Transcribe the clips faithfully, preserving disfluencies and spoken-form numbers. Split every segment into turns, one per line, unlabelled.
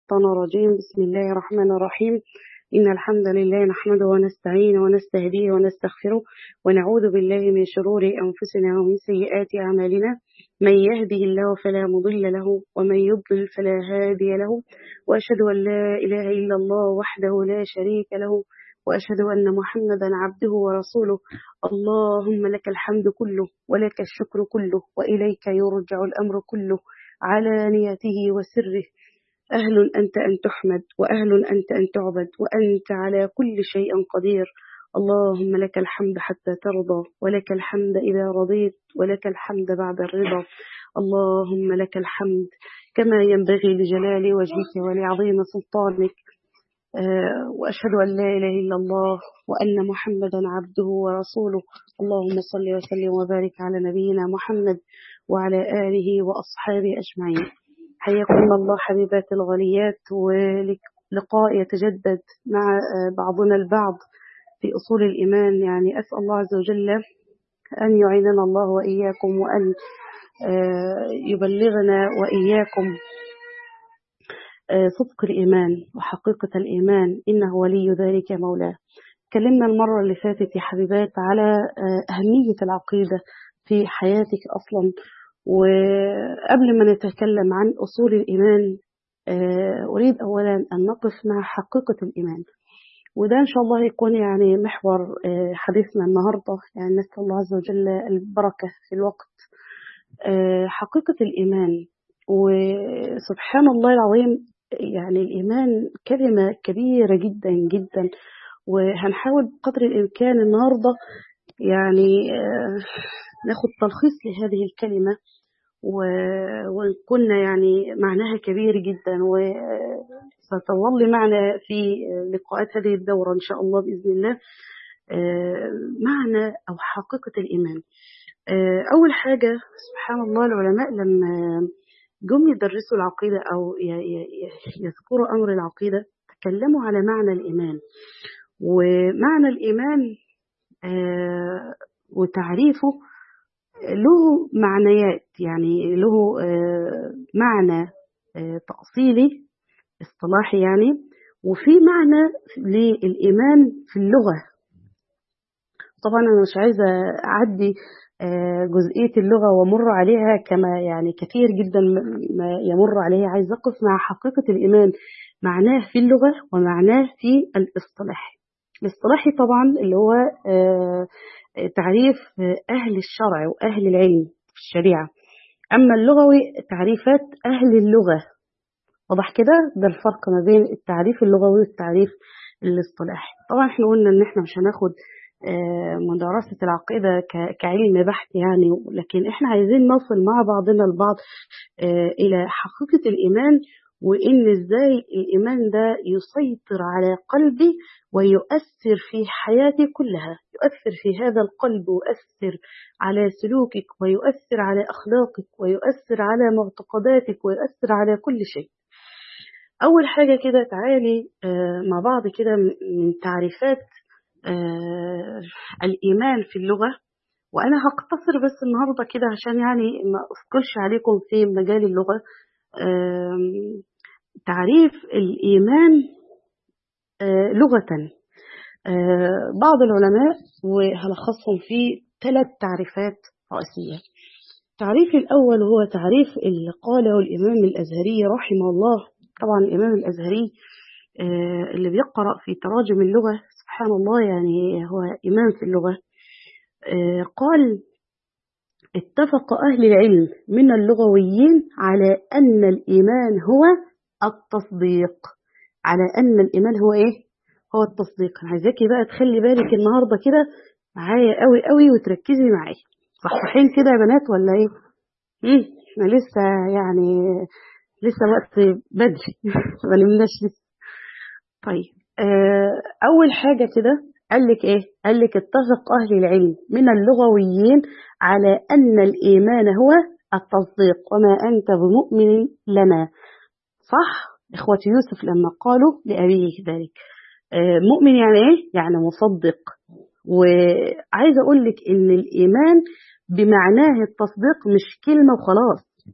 الشيطان الرجيم. بسم الله الرحمن الرحيم. إن الحمد لله نحمده ونستعينه ونستهديه ونستغفره ونعوذ بالله من شرور أنفسنا ومن سيئات أعمالنا. من يهده الله فلا مضل له ومن يضلل فلا هادي له، وأشهد أن لا إله إلا الله وحده لا شريك له، وأشهد أن محمدا عبده ورسوله. اللهم لك الحمد كله ولك الشكر كله وإليك يرجع الأمر كله، علانيته وسره. أهل أنت أن تحمد وأهل أنت أن تعبد وأنت على كل شيء قدير. اللهم لك الحمد حتى ترضى، ولك الحمد إذا رضيت، ولك الحمد بعد الرضا. اللهم لك الحمد كما ينبغي لجلال وجهك ولعظيم سلطانك. أه وأشهد أن لا إله إلا الله وأن محمدا عبده ورسوله. اللهم صل وسلم وبارك على نبينا محمد وعلى آله وأصحابه أجمعين. حياكم الله حبيبات الغاليات، ولقاء يتجدد مع بعضنا البعض في أصول الإيمان. يعني أسأل الله عز وجل أن يعيننا الله وإياكم، وأن يبلغنا وإياكم صدق الإيمان وحقيقة الإيمان، إنه ولي ذلك مولاه. تكلمنا المرة اللي فاتت يا حبيبات على أهمية العقيدة في حياتك أصلا. وقبل ما نتكلم عن أصول الإيمان، أريد أولا أن نقف مع حقيقة الإيمان، وده إن شاء الله يكون يعني محور حديثنا النهاردة. يعني نسأل الله عز وجل البركة في الوقت. حقيقة الإيمان، وسبحان الله العظيم، يعني الإيمان كلمة كبيرة جدا جدا، وهنحاول بقدر الإمكان النهاردة يعني ناخد تلخيص لهذه الكلمة، وكنا يعني معناها كبير جدا، وستظل معنا في لقاءات هذه الدورة إن شاء الله بإذن الله معنى أو حقيقة الإيمان. أول حاجة سبحان الله، العلماء لما جم يدرسوا العقيدة أو يذكروا أمر العقيدة تكلموا على معنى الإيمان. ومعنى الإيمان وتعريفه له معنيات، يعني له معنى تأصيلي اصطلاحي يعني، وفي معنى للإيمان في اللغة. طبعا أنا مش عايزة أعدي جزئية اللغة ومر عليها كما يعني كثير جدا ما يمر عليها. عايزة أقف مع حقيقة الإيمان، معناه في اللغة ومعناه في الاصطلاح. الاصطلاحي طبعا اللي هو تعريف أهل الشرع وأهل العلم في الشريعة، أما اللغوي تعريفات أهل اللغة. واضح كده؟ ده الفرق ما بين التعريف اللغوي والتعريف الاصطلاحي. طبعا احنا قلنا ان احنا مش هناخد مدرسة العقيدة كعلم بحث يعني، لكن احنا عايزين نصل مع بعضنا البعض إلى حقيقة الإيمان، وإن إزاي الإيمان ده يسيطر على قلبي ويؤثر في حياتي كلها، يؤثر في هذا القلب ويؤثر على سلوكك ويؤثر على أخلاقك ويؤثر على معتقداتك ويؤثر على كل شيء. أول حاجة كده تعالي مع بعض كده من تعريفات الإيمان في اللغة، وأنا هقتصر بس النهاردة كده عشان يعني ما أثقلش عليكم في مجال اللغة. تعريف الإيمان لغة، بعض العلماء وهلخصهم في ثلاث تعريفات رئيسية. التعريف الأول هو تعريف اللي قاله الإمام الأزهري رحمه الله. طبعا الإمام الأزهري اللي بيقرأ في تراجم اللغة سبحان الله يعني هو إمام في اللغة. قال: اتفق أهل العلم من اللغويين على أن الإيمان هو التصديق. على أن الإيمان هو إيه؟ هو التصديق. أنا عايزاكي بقى تخلي بالك النهاردة كده معايا قوي قوي وتركزي معايا. صحصحين كده يا بنات ولا إيه؟ مم. احنا لسه يعني لسه وقت بدري ما نمناش لسه. طيب أول حاجة كده قال لك إيه؟ قال لك اتفق أهل العلم من اللغويين على أن الإيمان هو التصديق، وما أنت بمؤمن لنا. صح؟ إخوة يوسف لما قالوا لأبيه ذلك. مؤمن يعني إيه؟ يعني مصدق. وعايزة أقول لك إن الإيمان بمعناه التصديق مش كلمة وخلاص.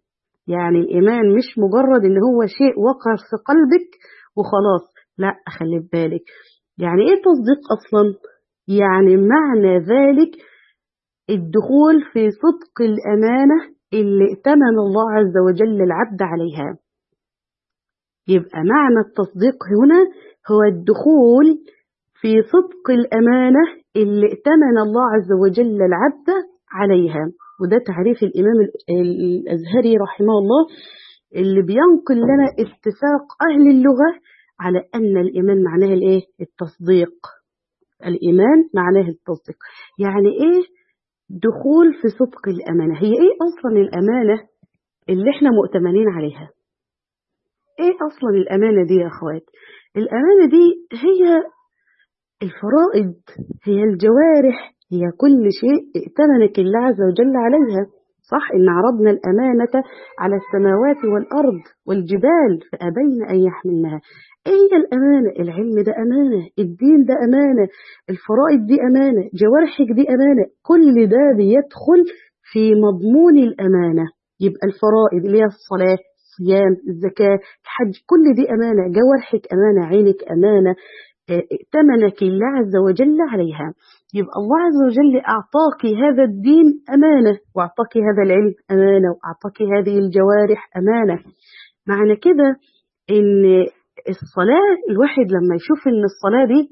يعني الإيمان مش مجرد إن هو شيء وقع في قلبك وخلاص، لا خلي بالك. يعني إيه تصديق أصلا؟ يعني معنى ذلك الدخول في صدق الأمانة اللي ائتمن الله عز وجل العبد عليها. يبقى معنى التصديق هنا هو الدخول في صدق الأمانة اللي ائتمن الله عز وجل العبد عليها. وده تعريف الإمام الأزهري رحمه الله اللي بينقل لنا اتفاق أهل اللغة على أن الإيمان معناه الإيه؟ التصديق. الإيمان معناه التصديق. يعني إيه دخول في صدق الأمانة؟ هي إيه أصلا الأمانة اللي إحنا مؤتمنين عليها؟ إيه أصلا الأمانة دي يا أخوات؟ الأمانة دي هي الفرائض، هي الجوارح، هي كل شيء ائتمنك الله عز وجل عليها. صح؟ إن عرضنا الأمانة على السماوات والأرض والجبال فأبين أن يحملنها. إيه الأمانة؟ العلم ده أمانة، الدين ده أمانة، الفرائض دي أمانة، جوارحك دي أمانة. كل ده بيدخل في مضمون الأمانة. يبقى الفرائض اللي هي الصلاة، الصيام، الزكاة، الحج، كل دي أمانة. جوارحك أمانة، عينك أمانة، ائتمنك الله عز وجل عليها. يبقى الله عز وجل أعطاك هذا الدين أمانة، وأعطاك هذا العلم أمانة، وأعطاك هذه الجوارح أمانة. معنى كده إن الصلاة، الواحد لما يشوف إن الصلاة دي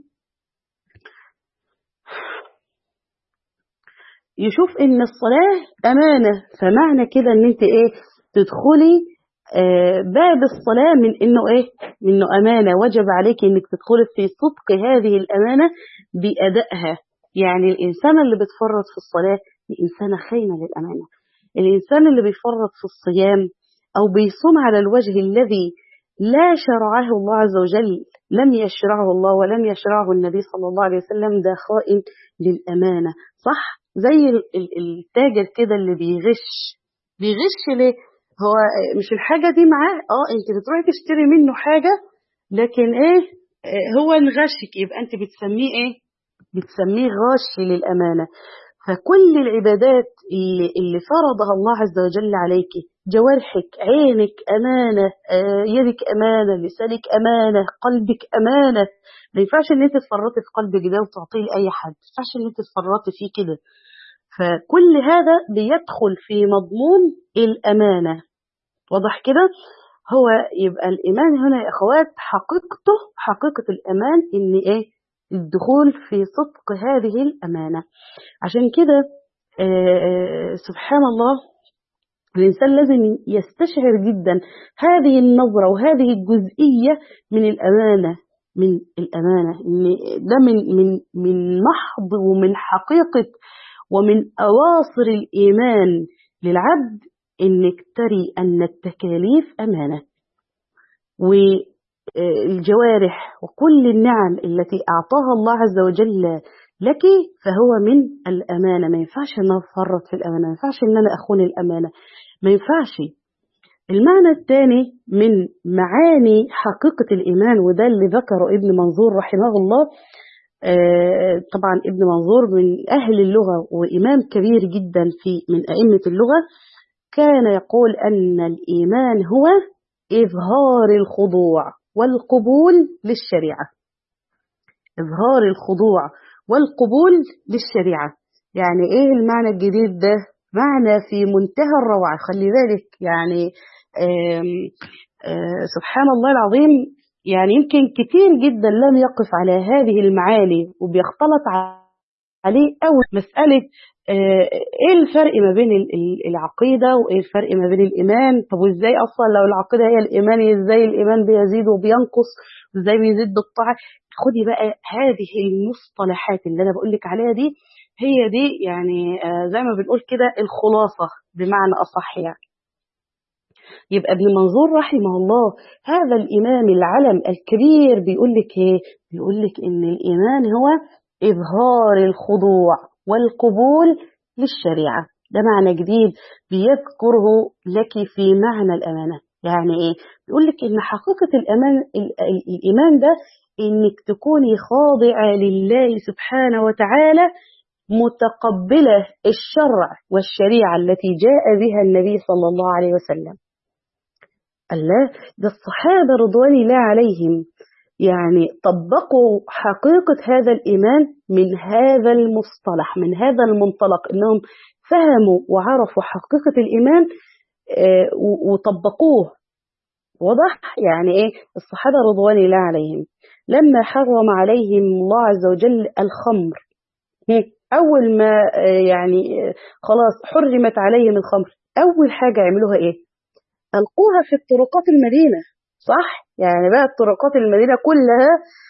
يشوف إن الصلاة أمانة، فمعنى كده إن أنت إيه؟ تدخلي آه باب الصلاة من إنه إيه؟ من إنه أمانة، وجب عليك إنك تدخلي في صدق هذه الأمانة بأدائها. يعني الإنسان اللي بتفرط في الصلاة إنسانة خاينة للأمانة. الإنسان اللي بيفرط في الصيام أو بيصوم على الوجه الذي لا شرعه الله عز وجل، لم يشرعه الله ولم يشرعه النبي صلى الله عليه وسلم، ده خائن للأمانة. صح؟ زي التاجر كده اللي بيغش. بيغش ليه؟ هو مش الحاجة دي معاه، اه انت بتروحي تشتري منه حاجة، لكن ايه؟ هو انغشك، يبقى انت بتسميه ايه؟ بتسميه غاش للأمانة. فكل العبادات اللي, اللي فرضها الله عز وجل عليك، جوارحك، عينك أمانة، آه يدك أمانة، لسانك أمانة، قلبك أمانة. ما ينفعش ان انت تفرطي في قلبك ده وتعطيه لأي حد، ما ينفعش ان انت تفرطي فيه كده. فكل هذا بيدخل في مضمون الأمانة. واضح كده؟ هو يبقى الإيمان هنا يا أخوات حقيقته، حقيقة الأمان إن إيه؟ الدخول في صدق هذه الأمانة. عشان كده آه سبحان الله الإنسان لازم يستشعر جدا هذه النظرة وهذه الجزئية من الأمانة، من الأمانة إن ده من من من محض ومن حقيقة ومن أواصر الإيمان للعبد، إنك تري أن التكاليف أمانة، والجوارح وكل النعم التي أعطاها الله عز وجل لك فهو من الأمانة. ما ينفعش أن أفرط في الأمانة، ما ينفعش أن أنا أخون الأمانة، ما ينفعش. المعنى الثاني من معاني حقيقة الإيمان، وده اللي ذكره ابن منظور رحمه الله. آه طبعا ابن منظور من أهل اللغة وإمام كبير جدا في من أئمة اللغة، كان يقول أن الإيمان هو إظهار الخضوع والقبول للشريعة. إظهار الخضوع والقبول للشريعة. يعني إيه المعنى الجديد ده؟ معنى في منتهى الروعة. خلي بالك يعني آم آم سبحان الله العظيم، يعني يمكن كتير جدا لم يقف على هذه المعاني وبيختلط عليه أول مسألة ايه الفرق ما بين العقيدة وايه الفرق ما بين الإيمان. طب وازاي اصلا لو العقيدة هي الإيمان، ازاي الإيمان بيزيد وبينقص، ازاي بيزيد بالطاعة؟ خدي بقى هذه المصطلحات اللي انا بقولك عليها دي، هي دي يعني زي ما بنقول كده الخلاصة بمعنى أصح. يعني يبقى ابن منظور رحمه الله هذا الإمام العلم الكبير بيقولك ايه؟ بيقولك ان الإيمان هو إظهار الخضوع والقبول للشريعة. ده معنى جديد بيذكره لك في معنى الأمانة. يعني إيه؟ بيقول لك إن حقيقة الأمان الإيمان ده إنك تكوني خاضعة لله سبحانه وتعالى، متقبلة الشرع والشريعة التي جاء بها النبي صلى الله عليه وسلم. الله، ده الصحابة رضوان الله عليهم يعني طبقوا حقيقة هذا الإيمان من هذا المصطلح، من هذا المنطلق، إنهم فهموا وعرفوا حقيقة الإيمان آه، وطبقوه. واضح يعني إيه؟ الصحابة رضوان الله عليهم لما حرم عليهم الله عز وجل الخمر، أول ما آه، يعني آه، خلاص حرمت عليهم الخمر، أول حاجة عملوها إيه؟ ألقوها في الطرقات المدينة، صح؟ يعني بقى الطرقات المدينة كلها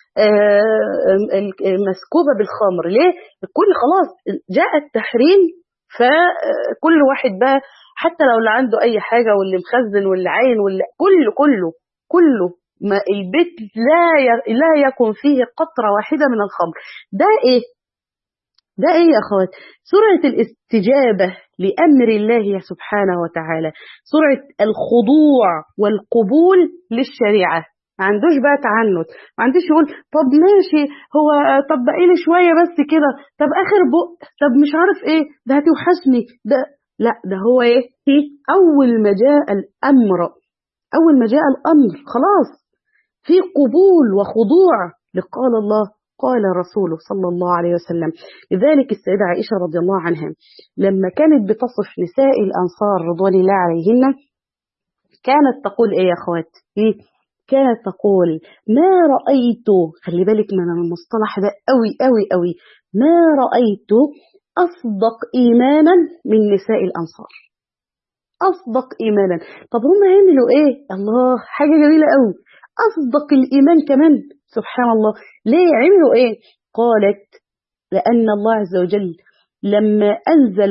مسكوبة بالخمر. ليه؟ الكل خلاص جاء التحريم، فكل واحد بقى حتى لو اللي عنده أي حاجة واللي مخزن واللي عين واللي كله كله كله ما البيت لا لا يكون فيه قطرة واحدة من الخمر. ده إيه؟ ده ايه يا اخوات؟ سرعة الاستجابة لأمر الله سبحانه وتعالى، سرعة الخضوع والقبول للشريعة. ما عندوش بقى تعنت، ما عندوش يقول طب ماشي هو طب بقى لي شوية بس كده، طب آخر بق، طب مش عارف ايه، ده هتوحشني ده. لا، ده هو ايه؟ أول ما جاء الأمر، أول ما جاء الأمر خلاص في قبول وخضوع لقال الله قال رسوله صلى الله عليه وسلم. لذلك السيدة عائشة رضي الله عنها لما كانت بتصف نساء الأنصار رضوان الله عليهن كانت تقول ايه يا اخوات؟ كانت تقول ما رأيت، خلي بالك من المصطلح ده قوي قوي قوي، ما رأيت أصدق إيمانا من نساء الأنصار. أصدق إيمانا. طب هم عملوا إيه؟ الله، حاجة جميلة قوي، أصدق الإيمان كمان، سبحان الله. ليه عملوا إيه؟ قالت لأن الله عز وجل لما أنزل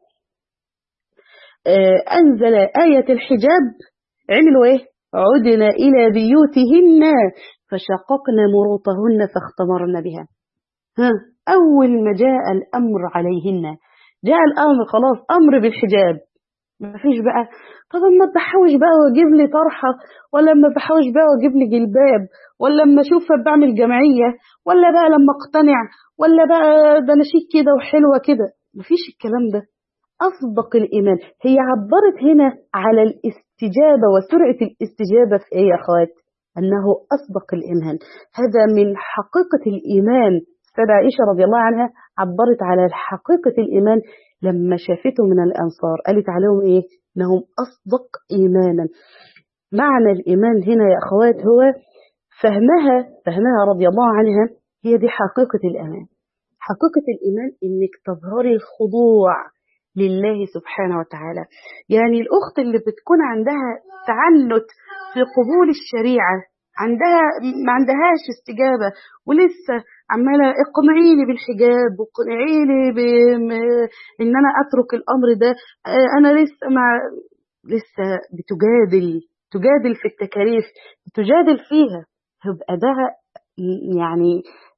آه أنزل آية الحجاب عملوا إيه؟ عدنا إلى بيوتهن فشققنا مروطهن فاختمرن بها. ها، أول ما جاء الأمر عليهن، جاء الأمر خلاص، أمر بالحجاب، ما فيش بقى طب اما بحوش بقى واجيب لي طرحه، ولا اما بحوش بقى واجيب لي جلباب، ولا اما اشوف بعمل جمعيه، ولا بقى لما اقتنع، ولا بقى ده انا شيك كده وحلوه كده. ما فيش الكلام ده. اصدق الايمان، هي عبرت هنا على الاستجابه وسرعه الاستجابه في ايه يا اخوات؟ انه اصدق الايمان. هذا من حقيقه الايمان. السيدة عائشه رضي الله عنها عبرت على حقيقه الايمان لما شافته من الأنصار، قالت عليهم إيه؟ إنهم أصدق إيمانا. معنى الإيمان هنا يا أخوات هو فهمها فهمها رضي الله عنها، هي دي حقيقة الإيمان. حقيقة الإيمان إنك تظهري الخضوع لله سبحانه وتعالى. يعني الأخت اللي بتكون عندها تعنت في قبول الشريعة، عندها ما عندهاش استجابة ولسه عمالة اقنعيني بالحجاب واقنعيني بإن أنا أترك الأمر ده، أنا لسه مع لسه بتجادل تجادل في التكاليف، بتجادل فيها، يبقى ده يعني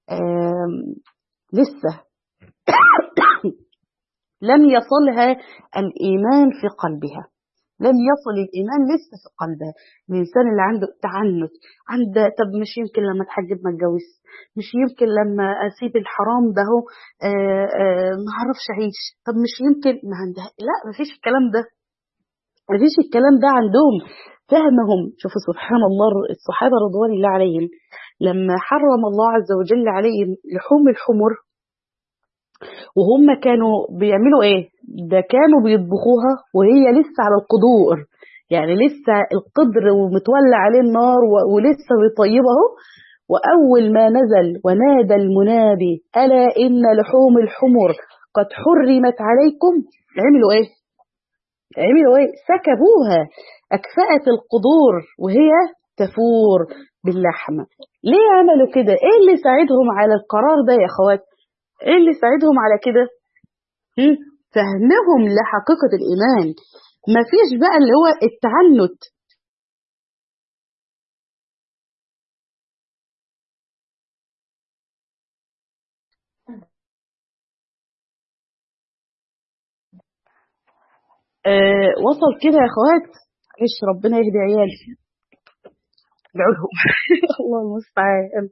لسه لم يصلها الإيمان في قلبها، لم يصل الإيمان لسه في قلبها. الإنسان اللي عنده تعنت، عنده طب مش يمكن لما اتحجب ما اتجوز، مش يمكن لما أسيب الحرام ده هو ما اعرفش أعيش، طب مش يمكن ما عندها، لا ما فيش الكلام ده، ما فيش الكلام ده عندهم. فهمهم، شوفوا سبحان الله الصحابة رضوان الله عليهم لما حرم الله عز وجل عليهم لحوم الحمر، وهم كانوا بيعملوا ايه؟ ده كانوا بيطبخوها وهي لسه على القدور، يعني لسه القدر ومتولع عليه النار ولسه بيطيبه. وأول ما نزل ونادى المنادي ألا إن لحوم الحمر قد حرمت عليكم، عملوا ايه؟ عملوا ايه؟ سكبوها، أكفأت القدور وهي تفور باللحمة. ليه عملوا كده؟ ايه اللي ساعدهم على القرار ده يا اخوات؟ ايه اللي ساعدهم على كده؟ فهمهم لحقيقة الإيمان. ما فيش بقى اللي هو التعنت. آه وصل كده يا اخوات، ايش ربنا يهدي عيالي ادعوا الله المستعان.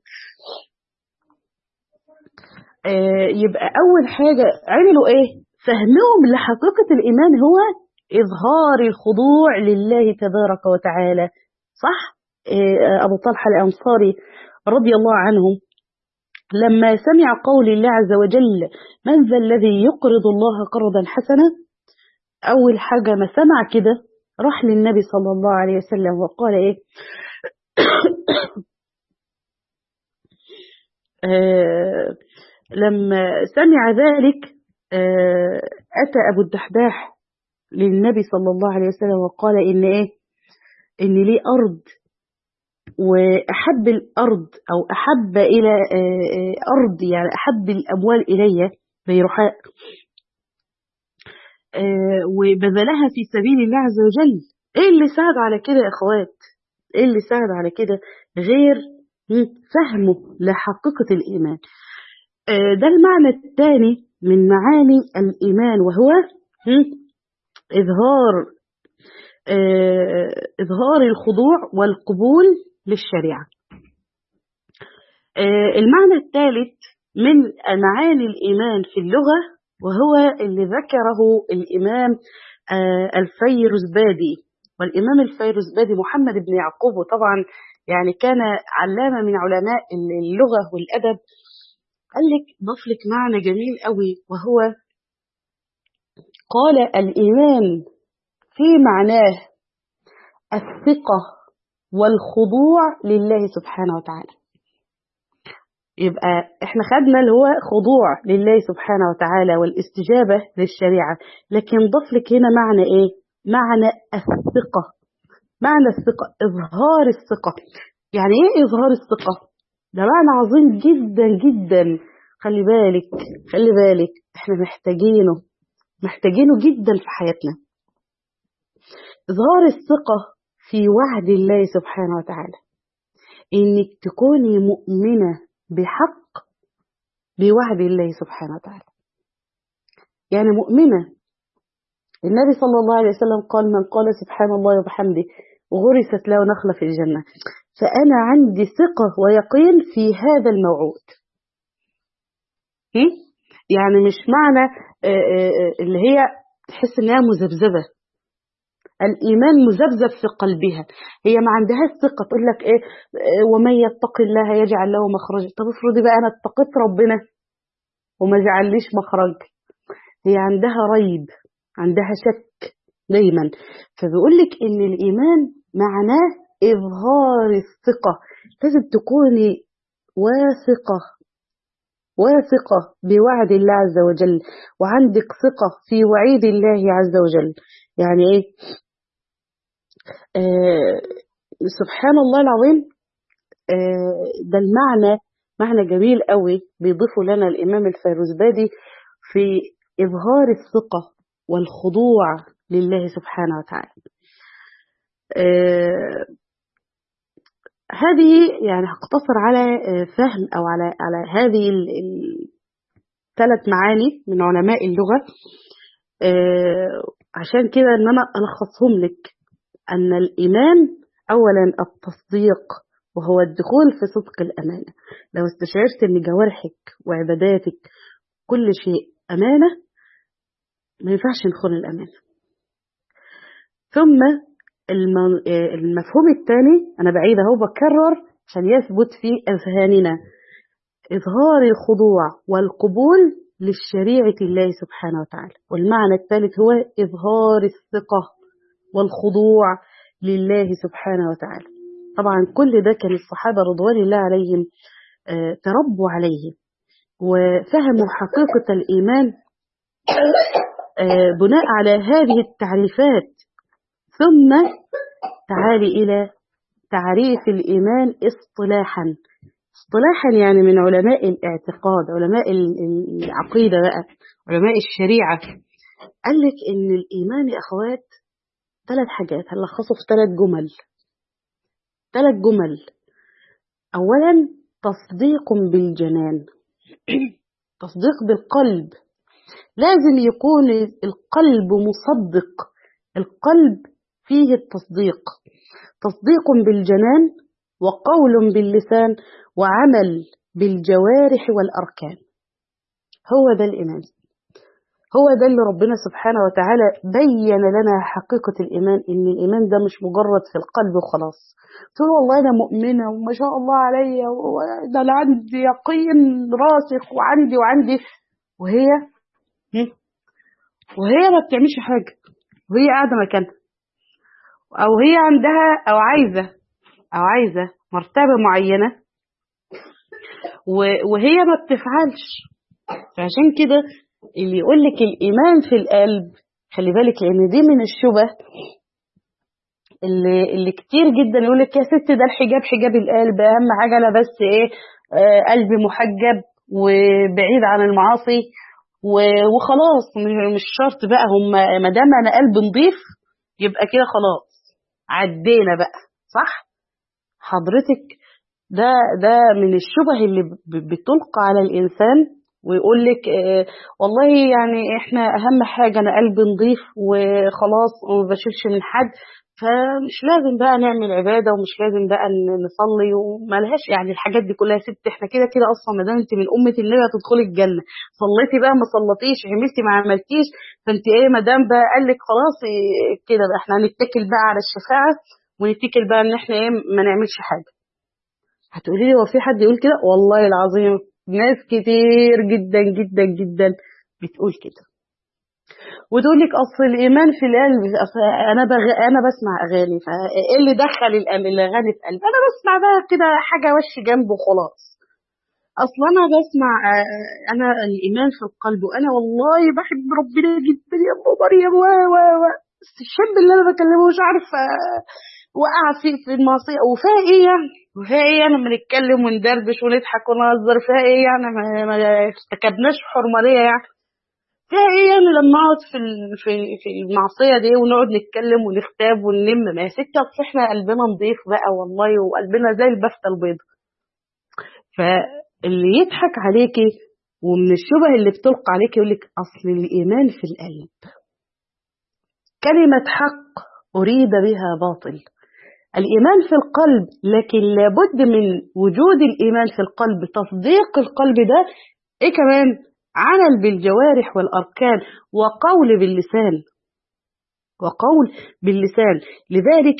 آه يبقى أول حاجة عملوا إيه؟ فهمهم لحقيقة الإيمان هو إظهار الخضوع لله تبارك وتعالى صح؟ أبو طلحة الأنصاري رضي الله عنه لما سمع قول الله عز وجل من ذا الذي يقرض الله قرضا حسنا، أول حاجة ما سمع كده راح للنبي صلى الله عليه وسلم وقال إيه آه لما سمع ذلك آه أتى أبو الدحداح للنبي صلى الله عليه وسلم وقال إن إيه إن لي أرض، وأحب الأرض أو أحب إلى آه أرض يعني أحب الأموال إلي بيرحاء آه وبذلها في سبيل الله عز وجل. إيه اللي ساعد على كده يا أخوات؟ إيه اللي ساعد على كده غير فهمه لحقيقة الإيمان؟ آه ده المعنى الثاني من معاني الإيمان، وهو إظهار آه إظهار الخضوع والقبول للشريعة. آه المعنى الثالث من معاني الإيمان في اللغة، وهو اللي ذكره الإمام آه الفيروزبادي. والإمام الفيروزبادي محمد بن يعقوب، وطبعا يعني كان علامة من علماء اللغة والأدب. قال لك ضاف لك معنى جميل قوي، وهو قال الإيمان في معناه الثقة والخضوع لله سبحانه وتعالى. يبقى احنا خدنا اللي هو خضوع لله سبحانه وتعالى والاستجابة للشريعة، لكن ضاف لك هنا معنى ايه؟ معنى الثقة. معنى الثقة إظهار الثقة. يعني ايه إظهار الثقة؟ ده معنى عظيم جدا جدا. خلي بالك خلي بالك احنا محتاجينه محتاجينه جدا في حياتنا. إظهار الثقة في وعد الله سبحانه وتعالى، إنك تكوني مؤمنة بحق بوعد الله سبحانه وتعالى. يعني مؤمنة. النبي صلى الله عليه وسلم قال من قال سبحان الله وبحمده وغرست له نخلة في الجنة. فأنا عندي ثقة ويقين في هذا الموعود. يعني مش معنى اللي هي تحس انها مذبذبة. الإيمان مذبذب في قلبها، هي ما عندهاش ثقة. تقول لك إيه ومن يتق الله يجعل له مخرجا. طب افرضي بقى أنا اتقيت ربنا وما جعليش مخرج. هي عندها ريب، عندها شك دايما. فبيقول لك إن الإيمان معناه إظهار الثقة. لازم تكوني واثقة واثقة بوعد الله عز وجل، وعندك ثقة في وعيد الله عز وجل. يعني إيه؟ آه سبحان الله العظيم. آه ده المعنى معنى جميل قوي بيضيفه لنا الإمام الفيروزبادي في إظهار الثقة والخضوع لله سبحانه وتعالى. آه هذه يعني هقتصر على فهم أو على على هذه الثلاث معاني من علماء اللغة، آه عشان كده إن أنا ألخصهم لك. أن الإيمان أولا التصديق، وهو الدخول في صدق الأمانة. لو استشعرت أن جوارحك وعباداتك كل شيء أمانة، ما ينفعش ندخل الأمانة. ثم المفهوم الثاني أنا بعيد أهو بكرر عشان يثبت في أذهاننا، إظهار الخضوع والقبول للشريعة الله سبحانه وتعالى. والمعنى الثالث هو إظهار الثقة والخضوع لله سبحانه وتعالى. طبعا كل ده كان الصحابة رضوان الله عليهم آه تربوا عليه وفهموا حقيقة الإيمان آه بناء على هذه التعريفات. ثم تعالي إلى تعريف الإيمان اصطلاحا. اصطلاحا يعني من علماء الاعتقاد، علماء العقيدة بقى، علماء الشريعة. قال لك إن الإيمان يا أخوات ثلاث حاجات، هنلخصه في ثلاث جمل. ثلاث جمل. أولا تصديق بالجنان. تصديق بالقلب. لازم يكون القلب مصدق، القلب فيه التصديق. تصديق بالجنان وقول باللسان وعمل بالجوارح والأركان. هو ده الإيمان. هو ده اللي ربنا سبحانه وتعالى بين لنا حقيقة الإيمان، إن الإيمان ده مش مجرد في القلب وخلاص. تقول والله أنا مؤمنة وما شاء الله عليا وده أنا عندي يقين راسخ وعندي وعندي وهي وهي ما بتعملش حاجة، وهي قاعدة مكانها، أو هي عندها أو عايزة أو عايزة مرتبة معينة وهي ما بتفعلش. فعشان كده اللي يقول لك الإيمان في القلب، خلي بالك، لأن دي من الشبه اللي, اللي كتير جدا يقول لك يا ست ده الحجاب حجاب القلب، أهم حاجة أنا بس إيه آه قلبي محجب وبعيد عن المعاصي وخلاص، مش شرط بقى، هم ما دام أنا قلب نضيف يبقى كده خلاص عدينا بقى، صح؟ حضرتك ده ده من الشبه اللي بتلقى على الإنسان، ويقول لك اه والله يعني احنا اهم حاجة انا قلبي نضيف وخلاص وما بشيلش من حد، فمش لازم بقى نعمل عبادة ومش لازم بقى نصلي وما لهاش يعني الحاجات دي كلها. ست احنا كده كده اصلا ما دام انت من امة النبي هتدخلي الجنة، صليتي بقى ما صليتيش، عملتي ما عملتيش، فانت ايه ما دام بقى قال لك خلاص إيه كده بقى احنا هنتكل بقى على الشفاعة ونتكل بقى ان احنا ايه ما نعملش حاجة. هتقولي لي هو في حد يقول كده؟ والله العظيم ناس كتير جدا جدا جدا بتقول كده، وتقول لك اصل الايمان في القلب، أصل انا بغ... انا بسمع اغاني، فايه اللي دخل الاغاني في قلبي؟ انا بسمع بقى كده حاجه وش جنبه وخلاص، اصل انا بسمع انا الايمان في القلب وانا والله بحب ربنا جدا يا ابو مريم و و و الشاب اللي انا بكلمه مش عارف وقع في في المعصيه، وفيها ايه يعني؟ وفيها ايه يعني لما نتكلم وندردش ونضحك ونهزر؟ فيها ايه يعني ما ارتكبناش حرمانيه يعني؟ فيها ايه يعني لما اقعد في في في المعصيه دي ونقعد نتكلم ونختاب ونلم؟ ما يا ستي اصل احنا قلبنا نضيف بقى والله وقلبنا زي البفته البيضاء. فاللي يضحك عليكي ومن الشبه اللي بتلقى عليكي يقول لك اصل الايمان في القلب كلمه حق اريد بها باطل. الإيمان في القلب، لكن لابد من وجود الإيمان في القلب، تصديق القلب ده إيه كمان؟ عمل بالجوارح والأركان وقول باللسان وقول باللسان. لذلك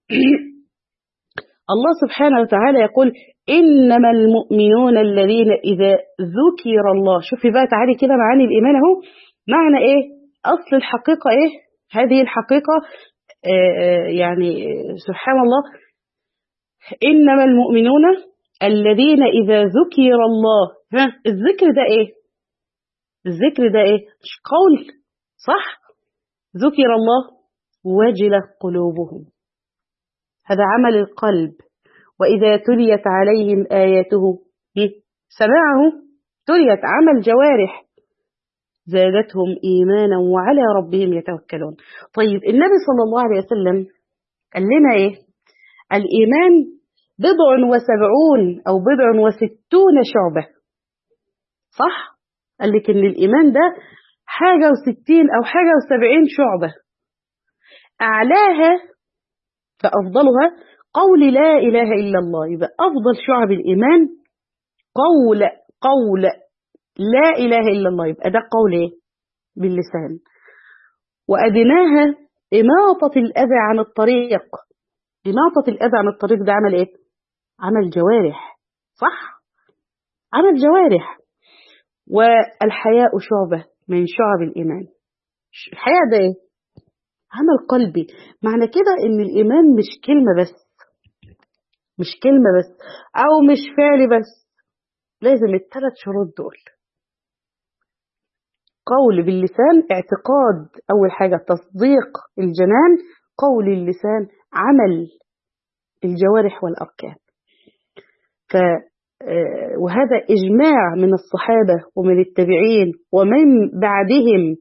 الله سبحانه وتعالى يقول إنما المؤمنون الذين إذا ذكر الله. شوفي بقى تعالي كده معاني الإيمان اهو، معنى إيه؟ أصل الحقيقة إيه؟ هذه الحقيقة آه يعني سبحان الله، إنما المؤمنون الذين إذا ذكر الله. ها الذكر ده إيه؟ الذكر ده إيه؟ مش قول، صح؟ ذكر الله وجلت قلوبهم، هذا عمل القلب. وإذا تليت عليهم آياته سمعه تليت عمل جوارح زادتهم إيمانا وعلى ربهم يتوكلون. طيب النبي صلى الله عليه وسلم قال لنا إيه؟ الإيمان بضع وسبعون أو بضع وستون شعبة، صح؟ قال لك إن الإيمان ده حاجة وستين أو حاجة وسبعين شعبة، أعلاها فأفضلها قول لا إله إلا الله. يبقى أفضل شعب الإيمان قول قول لا إله إلا الله، يبقى ده قول إيه؟ باللسان. وأدناها إماطة الأذى عن الطريق. إماطة الأذى عن الطريق ده عمل إيه؟ عمل جوارح، صح؟ عمل جوارح. والحياء شعبة من شعب الإيمان. الحياء ده إيه؟ عمل قلبي. معنى كده إن الإيمان مش كلمة بس، مش كلمة بس أو مش فعل بس، لازم الثلاث شروط دول: قول باللسان، اعتقاد أول حاجة، تصديق الجنان، قول اللسان، عمل الجوارح والأركان. ف وهذا إجماع من الصحابة ومن التابعين ومن بعدهم.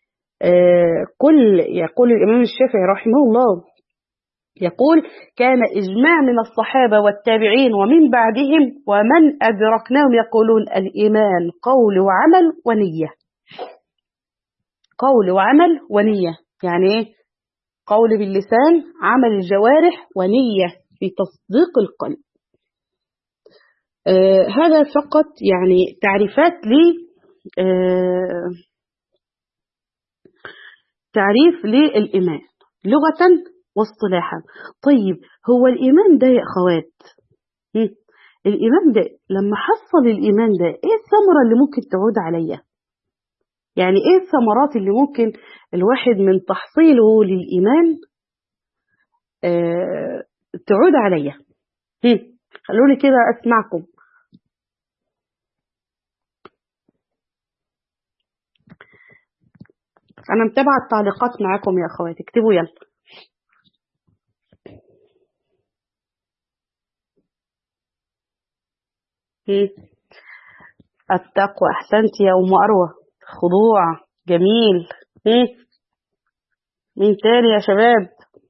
كل يقول الإمام الشافعي رحمه الله يقول كان إجماع من الصحابة والتابعين ومن بعدهم ومن أدركناهم يقولون الإيمان قول وعمل ونية. قول وعمل ونية يعني إيه؟ قول باللسان، عمل الجوارح، ونية في تصديق القلب. آه هذا فقط يعني تعريفات لي آه تعريف للإيمان لغة واصطلاحا. طيب هو الإيمان ده يا أخوات، الإيمان ده لما حصل الإيمان ده إيه الثمرة اللي ممكن تعود عليا؟ يعني إيه الثمرات اللي ممكن الواحد من تحصيله للإيمان آه تعود عليا؟ خلوني كده أسمعكم. أنا متابعة التعليقات معاكم يا أخوات، اكتبوا يلا. التقوى، أحسنت يا أم أروى. خضوع، جميل. مين تاني يا شباب؟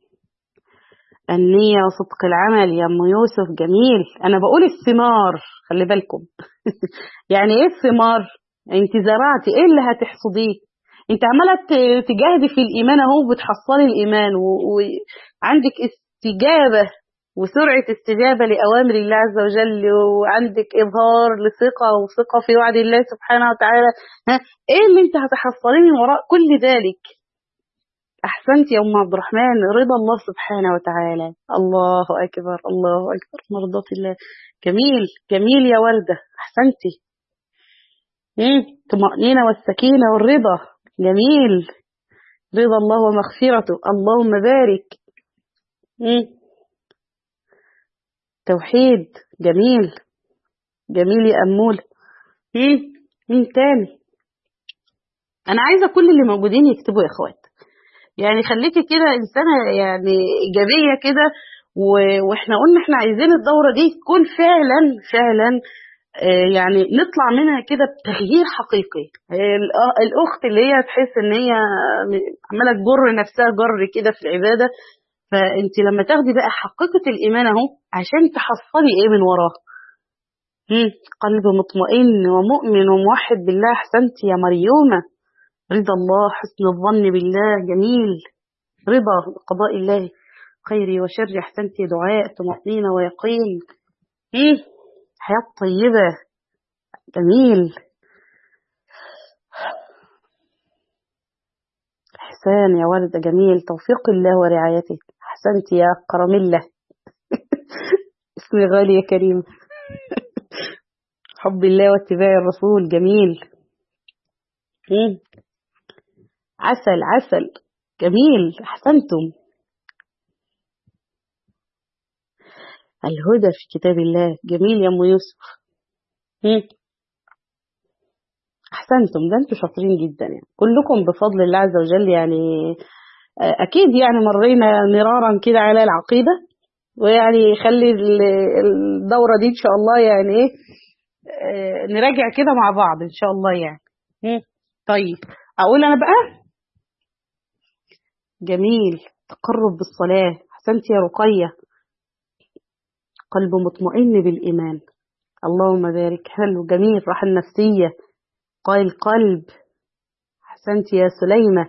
النية وصدق العمل يا أم يوسف، جميل. أنا بقول الثمار، خلي بالكم. يعني إيه الثمار؟ أنت زرعتي إيه اللي هتحصديه؟ أنت عمالة تجاهدي في الإيمان أهو، بتحصلي الإيمان وعندك استجابة وسرعة استجابة لأوامر الله عز وجل، وعندك إظهار لثقة وثقة في وعد الله سبحانه وتعالى. ها إيه اللي أنت هتحصليه من وراء كل ذلك؟ أحسنت يا أم عبد الرحمن، رضا الله سبحانه وتعالى. الله أكبر، الله أكبر، مرضات الله. جميل جميل يا وردة، أحسنتي. طمأنينة والسكينة والرضا، جميل. رضا الله ومغفرته، اللهم بارك. مم. توحيد، جميل جميل يا أمول. مين تاني؟ أنا عايزة كل اللي موجودين يكتبوا يا أخوات، يعني خليكي كده إنسانة يعني إيجابية كده. وإحنا قلنا إحنا عايزين الدورة دي تكون فعلا فعلا يعني نطلع منها كده بتغيير حقيقي. الأخت اللي هي تحس إن هي عمالة تجر نفسها جر كده في العبادة، فأنت لما تاخدي بقى حقيقة الإيمان أهو عشان تحصلي إيه من وراه. قلب مطمئن ومؤمن وموحد بالله، أحسنت يا مريومة. رضا الله، حسن الظن بالله، جميل. رضا بقضاء الله خيري وشري، أحسنت. دعاء، طمأنينة ويقين. حياة طيبة، جميل. إحسان يا وردة، جميل. توفيق الله ورعايته، أحسنت يا كراميلا. اسمي غالي يا كريم. حب الله واتباع الرسول، جميل. عسل عسل، جميل، أحسنتم. الهدى في كتاب الله، جميل يا أم يوسف. أحسنتم، ده أنتم شاطرين جدا يعني كلكم بفضل الله عز وجل. يعني أكيد يعني مرينا مرارا كده على العقيدة، ويعني خلي الدورة دي إن شاء الله يعني إيه نراجع كده مع بعض إن شاء الله يعني. طيب أقول أنا بقى. جميل. تقرب بالصلاة، أحسنت يا رقية. قلب مطمئن بالإيمان، اللهم بارك. حلو، جميل. راحة النفسية، قال قلب، أحسنت يا سليمة.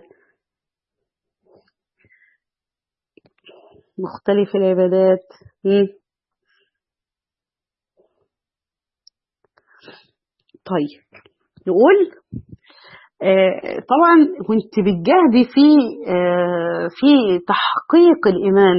مختلف العبادات. مم. طيب نقول آه طبعا وانت بتجاهدي في آه في تحقيق الإيمان،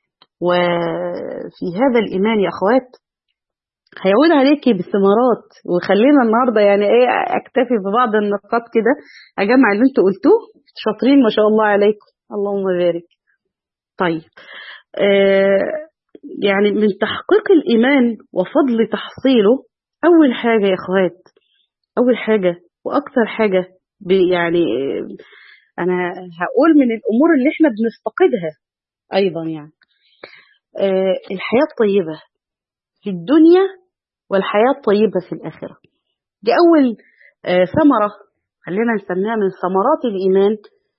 وفي هذا الإيمان يا أخوات هيعود عليكي بثمرات. وخلينا النهارده يعني ايه اكتفي ببعض النقاط كده، اجمع اللي انتوا قلتوه. شاطرين ما شاء الله عليكم، اللهم بارك. طيب آه يعني من تحقيق الإيمان وفضل تحصيله، أول حاجة يا أخوات، أول حاجة وأكثر حاجة يعني أنا هقول من الأمور اللي إحنا بنفتقدها أيضا يعني آه الحياة الطيبة في الدنيا والحياة الطيبة في الآخرة. دي أول آه ثمرة خلينا نسميها من ثمرات الإيمان،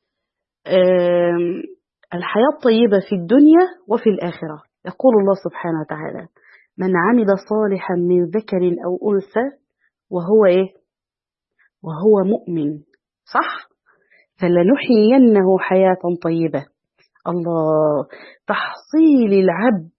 آه الحياة الطيبة في الدنيا وفي الآخرة. يقول الله سبحانه وتعالى: من عمل صالحا من ذكر أو أنثى وهو إيه؟ وهو مؤمن، صح؟ فلنحيينه حياة طيبة. الله، تحصيل العبد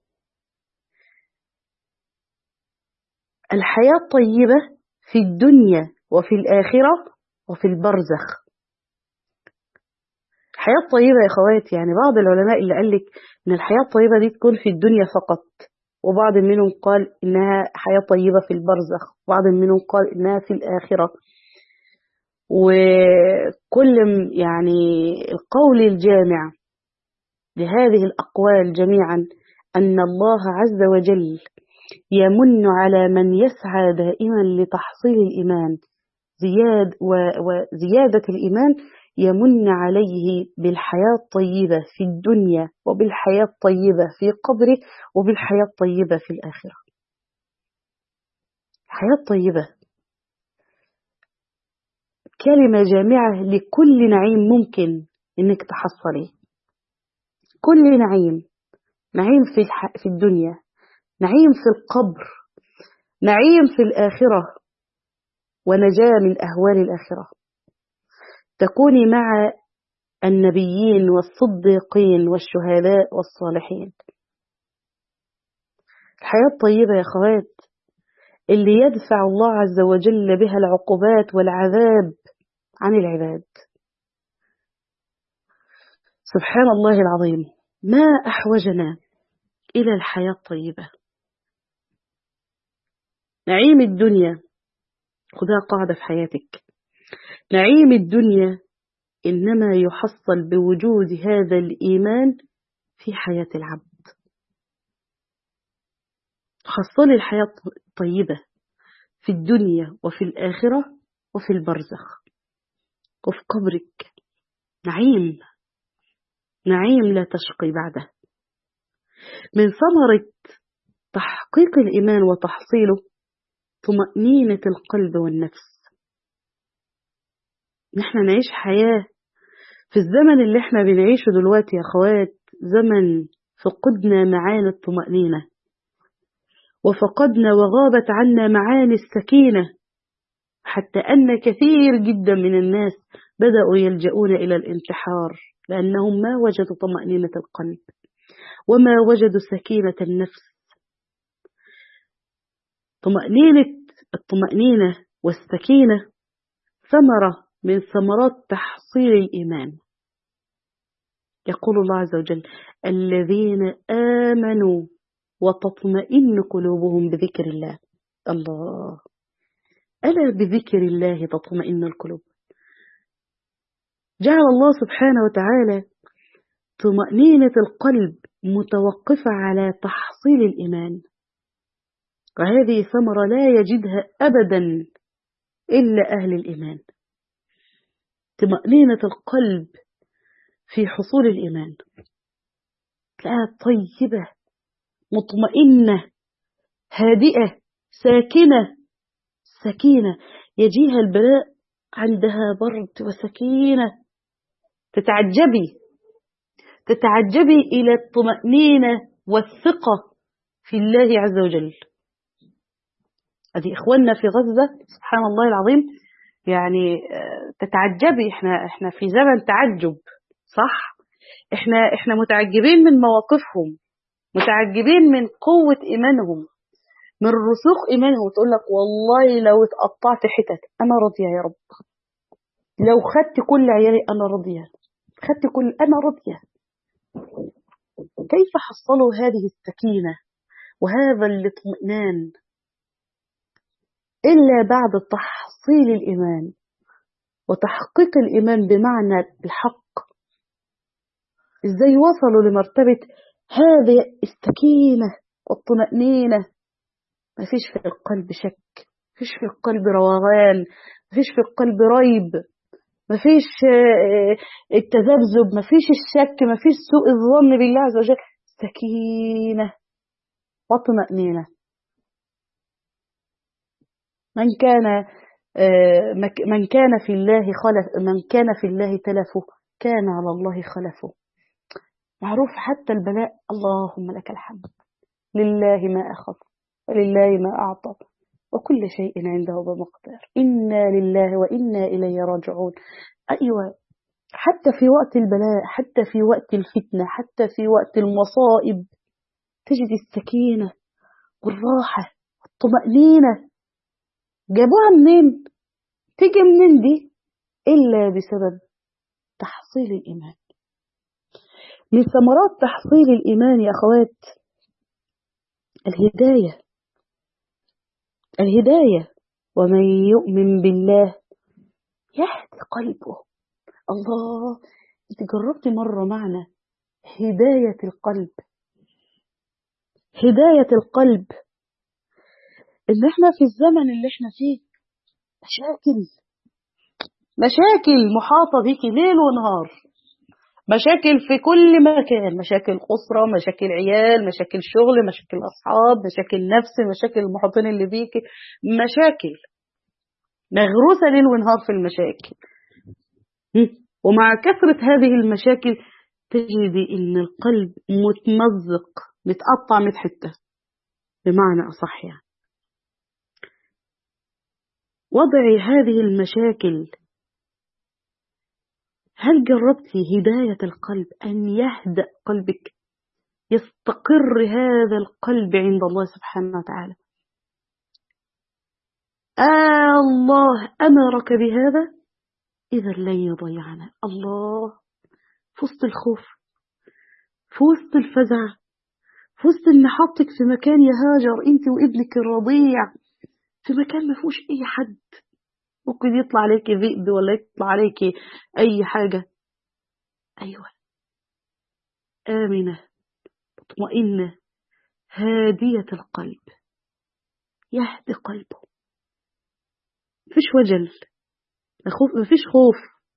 الحياة الطيبة في الدنيا وفي الآخرة وفي البرزخ. الحياة الطيبة يا أخوات، يعني بعض العلماء اللي قال لك إن الحياة الطيبة دي تكون في الدنيا فقط، وبعض منهم قال إنها حياة طيبة في البرزخ، وبعض منهم قال إنها في الآخرة. وكل يعني القول الجامع لهذه الأقوال جميعا أن الله عز وجل يمن على من يسعى دائما لتحصيل الإيمان زياد وزيادة الإيمان، يمن عليه بالحياة الطيبة في الدنيا، وبالحياة الطيبة في قبره، وبالحياة الطيبة في الآخرة. الحياة الطيبة كلمة جامعة لكل نعيم ممكن إنك تحصليه، كل نعيم، نعيم في, الح... في الدنيا، نعيم في القبر، نعيم في الآخرة، ونجاة من أهوال الآخرة. تكوني مع النبيين والصديقين والشهداء والصالحين. الحياة الطيبة يا أخوات اللي يدفع الله عز وجل بها العقوبات والعذاب عن العباد. سبحان الله العظيم، ما أحوجنا إلى الحياة الطيبة. نعيم الدنيا، خذها قاعدة في حياتك، نعيم الدنيا إنما يحصل بوجود هذا الإيمان في حياة العبد. حصل الحياة الطيبة في الدنيا وفي الآخرة وفي البرزخ وفي قبرك، نعيم، نعيم لا تشقي بعده. من ثمرة تحقيق الإيمان وتحصيله طمأنينة القلب والنفس. نحن نعيش حياة في الزمن اللي احنا بنعيشه دلوقتي يا أخوات، زمن فقدنا معاني الطمأنينة، وفقدنا وغابت عنا معاني السكينة، حتى أن كثير جدا من الناس بدأوا يلجؤون إلى الانتحار لأنهم ما وجدوا طمأنينة القلب وما وجدوا سكينة النفس. طمأنينة الطمأنينة والسكينة ثمرة من ثمرات تحصيل الإيمان. يقول الله عز وجل: الذين آمنوا وتطمئن قلوبهم بذكر الله. الله، ألا بذكر الله تطمئن القلوب. جعل الله سبحانه وتعالى طمأنينة القلب متوقفة على تحصيل الإيمان، وهذه ثمرة لا يجدها أبدا إلا أهل الإيمان. طمأنينة القلب في حصول الإيمان، تلاقيها طيبة مطمئنة هادئة ساكنة، سكينة يجيها البلاء عندها برد وسكينة. تتعجبي تتعجبي إلى الطمأنينة والثقة في الله عز وجل. هذه إخواننا في غزة سبحان الله العظيم، يعني تتعجبي، احنا احنا في زمن تعجب، صح؟ احنا احنا متعجبين من مواقفهم، متعجبين من قوة إيمانهم، من رسوخ إيمانهم. تقول لك والله لو اتقطعت حتت أنا راضية يا رب، لو خدت كل عيالي أنا راضية، خدت كل أنا راضية. كيف حصلوا هذه السكينة وهذا الاطمئنان إلا بعد تحصيل الإيمان وتحقيق الإيمان بمعنى الحق؟ إزاي وصلوا لمرتبة هذه السكينة والطمأنينة؟ ما فيش في القلب شك، ما فيش في القلب روغان، ما فيش في القلب ريب، ما فيش التذبذب، ما فيش الشك، ما فيش سوء الظن بالله عز وجل. سكينة وطمأنينة. من كان من كان في الله خلف، من كان في الله تلفه كان على الله خلفه. معروف حتى البلاء، اللهم لك الحمد، لله ما أخذ ولله ما أعطى وكل شيء عنده بمقدار، إنا لله وإنا إليه راجعون. أيوة، حتى في وقت البلاء، حتى في وقت الفتنة، حتى في وقت المصائب تجد السكينة والراحة والطمأنينة. جابوها منين؟ تيجي منين دي؟ إلا بسبب تحصيل الإيمان. من ثمرات تحصيل الإيمان يا أخوات الهداية. الهداية، ومن يؤمن بالله يهدي قلبه. الله، انت جربتي مرة معنى هداية القلب؟ هداية القلب ان احنا في الزمن اللي احنا فيه مشاكل مشاكل محاطة بك ليل ونهار، مشاكل في كل مكان، مشاكل أسرة، مشاكل عيال، مشاكل شغل، مشاكل أصحاب، مشاكل نفس، مشاكل المحيطين اللي بيك، مشاكل مغروسة ليل ونهار في المشاكل. ومع كثرة هذه المشاكل تجدي إن القلب متمزق، متقطع مية حتة بمعنى أصح. يعني وضع هذه المشاكل، هل جربتي هداية القلب، أن يهدأ قلبك، يستقر هذا القلب عند الله سبحانه وتعالى؟ آه الله أمرك بهذا، إذا لن يضيعنا. الله، في وسط الخوف، في وسط الفزع، في وسط إن حطك في مكان يا هاجر أنت وابنك الرضيع، في مكان ما فيهوش أي حد، ممكن يطلع عليك ذئب ولا يطلع عليك أي حاجة. أيوة، آمنة مطمئنة هادية القلب، يهدي قلبه، مفيش وجل، مفيش خوف.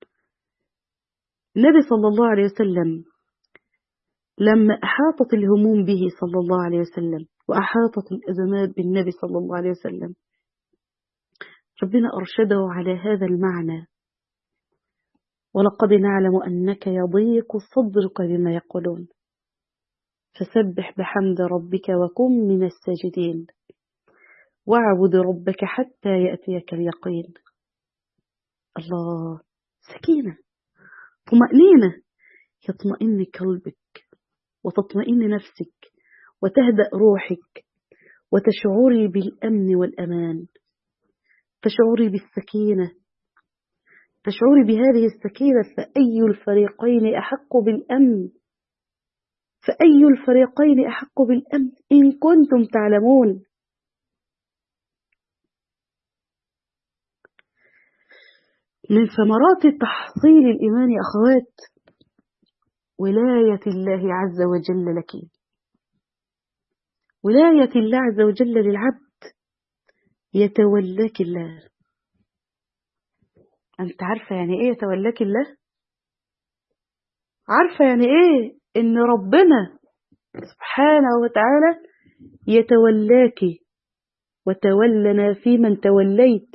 النبي صلى الله عليه وسلم لما أحاطت الهموم به صلى الله عليه وسلم وأحاطت الأزمات بالنبي صلى الله عليه وسلم، ربنا أرشده على هذا المعنى: ولقد نعلم أنك يضيق صدرك بما يقولون فسبح بحمد ربك وكن من الساجدين واعبد ربك حتى يأتيك اليقين. الله، سكينة، طمأنينة، يطمئن قلبك وتطمئن نفسك وتهدأ روحك وتشعري بالأمن والأمان، تشعري بالسكينة، تشعري بهذه السكينة. فأي الفريقين أحق بالأمن؟ فأي الفريقين أحق بالأمن إن كنتم تعلمون. من ثمرات تحصيل الإيمان يا أخوات ولاية الله عز وجل لك، ولاية الله عز وجل للعبد، يتولاك الله. أنت عارفة يعني إيه يتولاك الله؟ عارفة يعني إيه إن ربنا سبحانه وتعالى يتولاك وتولنا في من توليت؟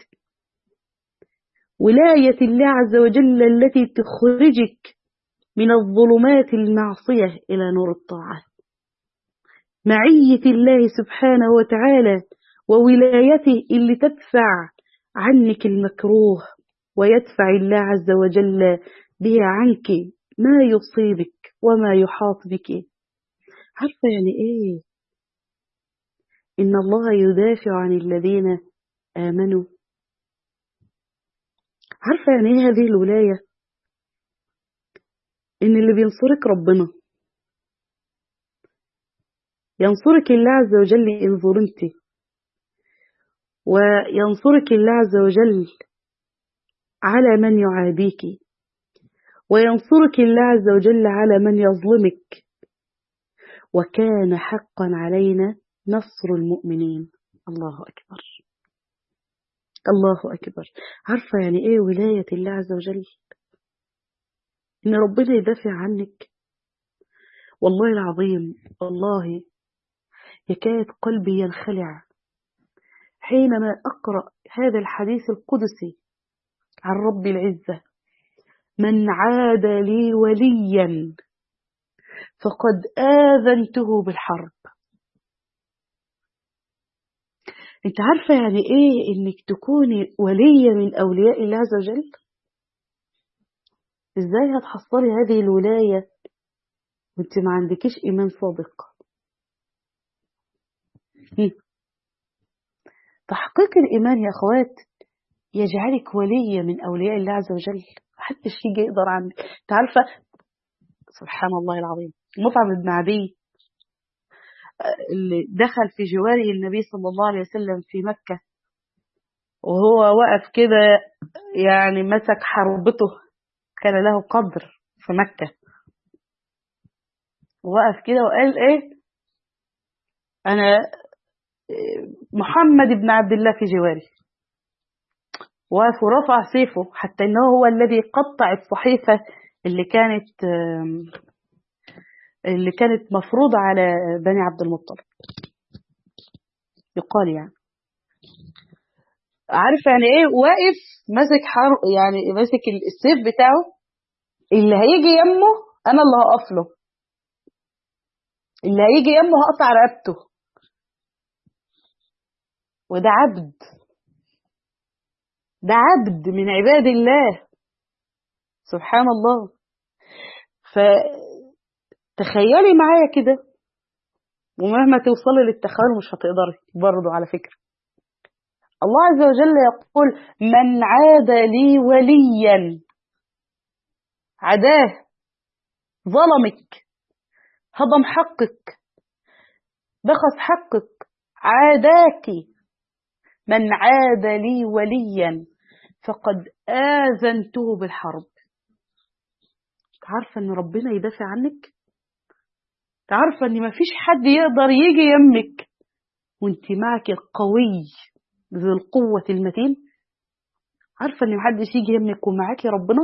ولاية الله عز وجل التي تخرجك من الظلمات المعصية إلى نور الطاعة، معية الله سبحانه وتعالى وولايته اللي تدفع عنك المكروه ويدفع الله عز وجل بها عنك ما يصيبك وما يحاط بك. عارفة يعني إيه إن الله يدافع عن الذين آمنوا؟ عارفة يعني إيه هذه الولاية؟ إن اللي بينصرك ربنا، ينصرك الله عز وجل إن ظلمت، وينصرك الله عز وجل على من يعاديك، وينصرك الله عز وجل على من يظلمك. وكان حقا علينا نصر المؤمنين. الله أكبر، الله أكبر. عارفة يعني إيه ولاية الله عز وجل؟ إن ربنا يدافع عنك. والله العظيم، والله يكاد قلبي ينخلع حينما أقرأ هذا الحديث القدسي عن رب العزة: من عاد لي وليا فقد آذنته بالحرب. انت عارفة يعني ايه انك تكوني ولية من اولياء الله عز وجل؟ ازاي هتحصلي هذه الولاية وانت ما عندكيش ايمان صادق؟ تحقيق الايمان يا اخوات يجعلك ولية من اولياء الله عز وجل، محدش يجي يقدر عنك. انت عارفة سبحان الله العظيم. مصعب بن عدي اللي دخل في جواره النبي صلى الله عليه وسلم في مكة، وهو وقف كده يعني مسك حربته، كان له قدر في مكة، ووقف كده وقال ايه، انا محمد بن عبد الله في جواري، وقف ورفع سيفه حتى انه هو الذي قطع الصحيفة اللي كانت اللي كانت مفروضة على بني عبد المطلب، يقال يعني. عارف يعني ايه واقف ماسك حر يعني ماسك السيف بتاعه، اللي هيجي يمه انا اللي هقف له، اللي هيجي يمه هقطع رقبته. وده عبد، ده عبد من عباد الله سبحان الله. فتخيلي معايا كده، ومهما توصلي للتخيل مش هتقدري برضه على فكرة. الله عز وجل يقول من عاد لي وليا، عداه، ظلمك، هضم حقك، بخس حقك، عاداك، من عاد لي وليا فقد آذنته بالحرب. عارفة ان ربنا يدافع عنك؟ عارفة ان مفيش حد يقدر يجي يمك وانت معك القوي ذو القوة المتين؟ عارفة ان محدش يجي يمك ومعاكي ربنا؟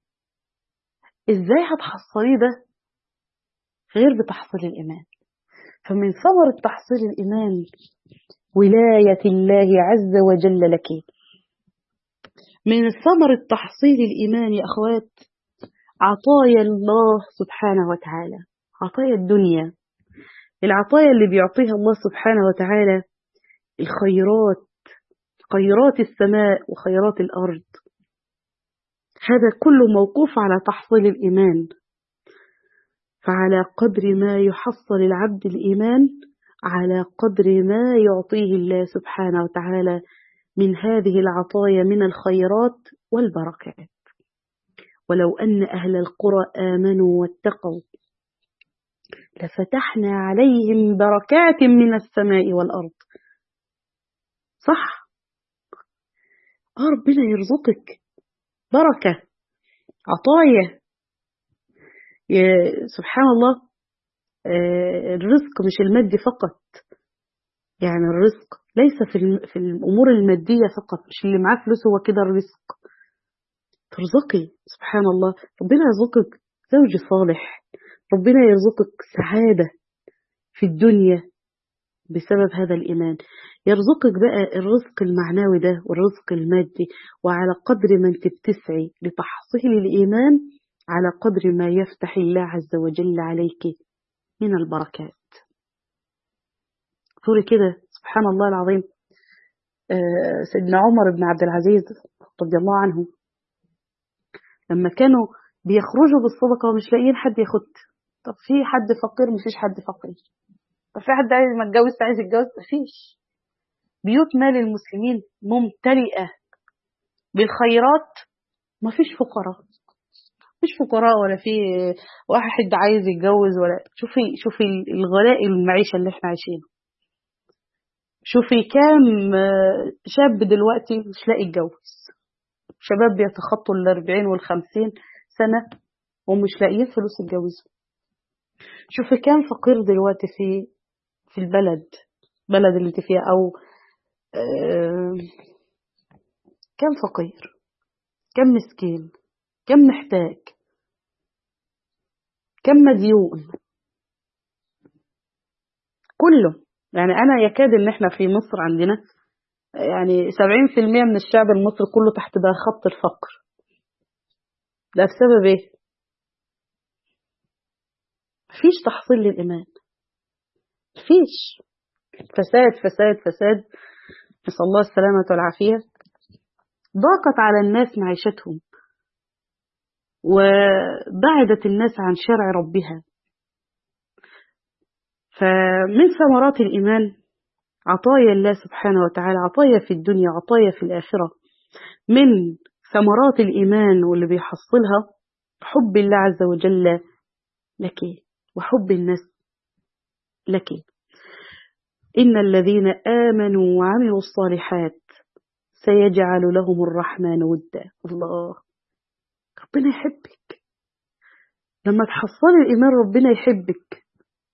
ازاي هتحصليه ده غير بتحصيل الإيمان؟ فمن ثمرة تحصيل الإيمان ولاية الله عز وجل لك. من ثمرة تحصيل الإيمان يا أخوات عطايا الله سبحانه وتعالى، عطايا الدنيا، العطايا اللي بيعطيها الله سبحانه وتعالى، الخيرات، خيرات السماء وخيرات الأرض، هذا كله موقوف على تحصيل الإيمان. فعلى قدر ما يحصل العبد الإيمان على قدر ما يعطيه الله سبحانه وتعالى من هذه العطايا من الخيرات والبركات. ولو أن أهل القرى آمنوا واتقوا لفتحنا عليهم بركات من السماء والأرض. صح؟ آه ربنا يرزقك بركة، عطايا، سبحان الله. آه الرزق مش المادي فقط، يعني الرزق ليس في في الأمور المادية فقط، مش اللي معاه فلوس هو كده الرزق. ترزقي سبحان الله، ربنا يرزقك زوج صالح، ربنا يرزقك سعادة في الدنيا بسبب هذا الإيمان، يرزقك بقى الرزق المعنوي ده والرزق المادي. وعلى قدر ما انت بتسعي لتحصيل الإيمان على قدر ما يفتح الله عز وجل عليك من البركات. تقولي كده سبحان الله العظيم. آه سيدنا عمر بن عبد العزيز رضي الله عنه لما كانوا بيخرجوا بالصدقة ومش لاقيين حد ياخد، طب في حد فقير؟ مفيش حد فقير. طب في حد عايز ما اتجوز عايز يتجوز؟ مفيش. بيوت مال المسلمين ممتلئة بالخيرات، مفيش فقراء، مفيش فقراء ولا في واحد عايز يتجوز ولا. شوفي شوفي الغلاء المعيشة اللي احنا عايشينه. شوفي كام شاب دلوقتي مش لاقي يتجوز، شباب بيتخطوا الأربعين والخمسين سنة ومش لاقيين فلوس يتجوزوا. شوفي كام فقير دلوقتي في في البلد، بلد اللي انت فيها، أو آه كم فقير، كم مسكين، كم محتاج، كم مديون، كله. يعني أنا يكاد إن إحنا في مصر عندنا يعني سبعين في المية من الشعب المصري كله تحت ده خط الفقر. ده بسبب إيه؟ مفيش تحصيل للإيمان، مفيش فساد فساد فساد، نسأل الله السلامة والعافية. ضاقت على الناس معيشتهم وبعدت الناس عن شرع ربها. فمن ثمرات الإيمان عطايا الله سبحانه وتعالى، عطايا في الدنيا، عطايا في الآخرة. من ثمرات الإيمان واللي بيحصلها حب الله عز وجل لك وحب الناس لك. إن الذين آمنوا وعملوا الصالحات سيجعل لهم الرحمن ودا. الله، ربنا يحبك لما تحصل الإيمان، ربنا يحبك.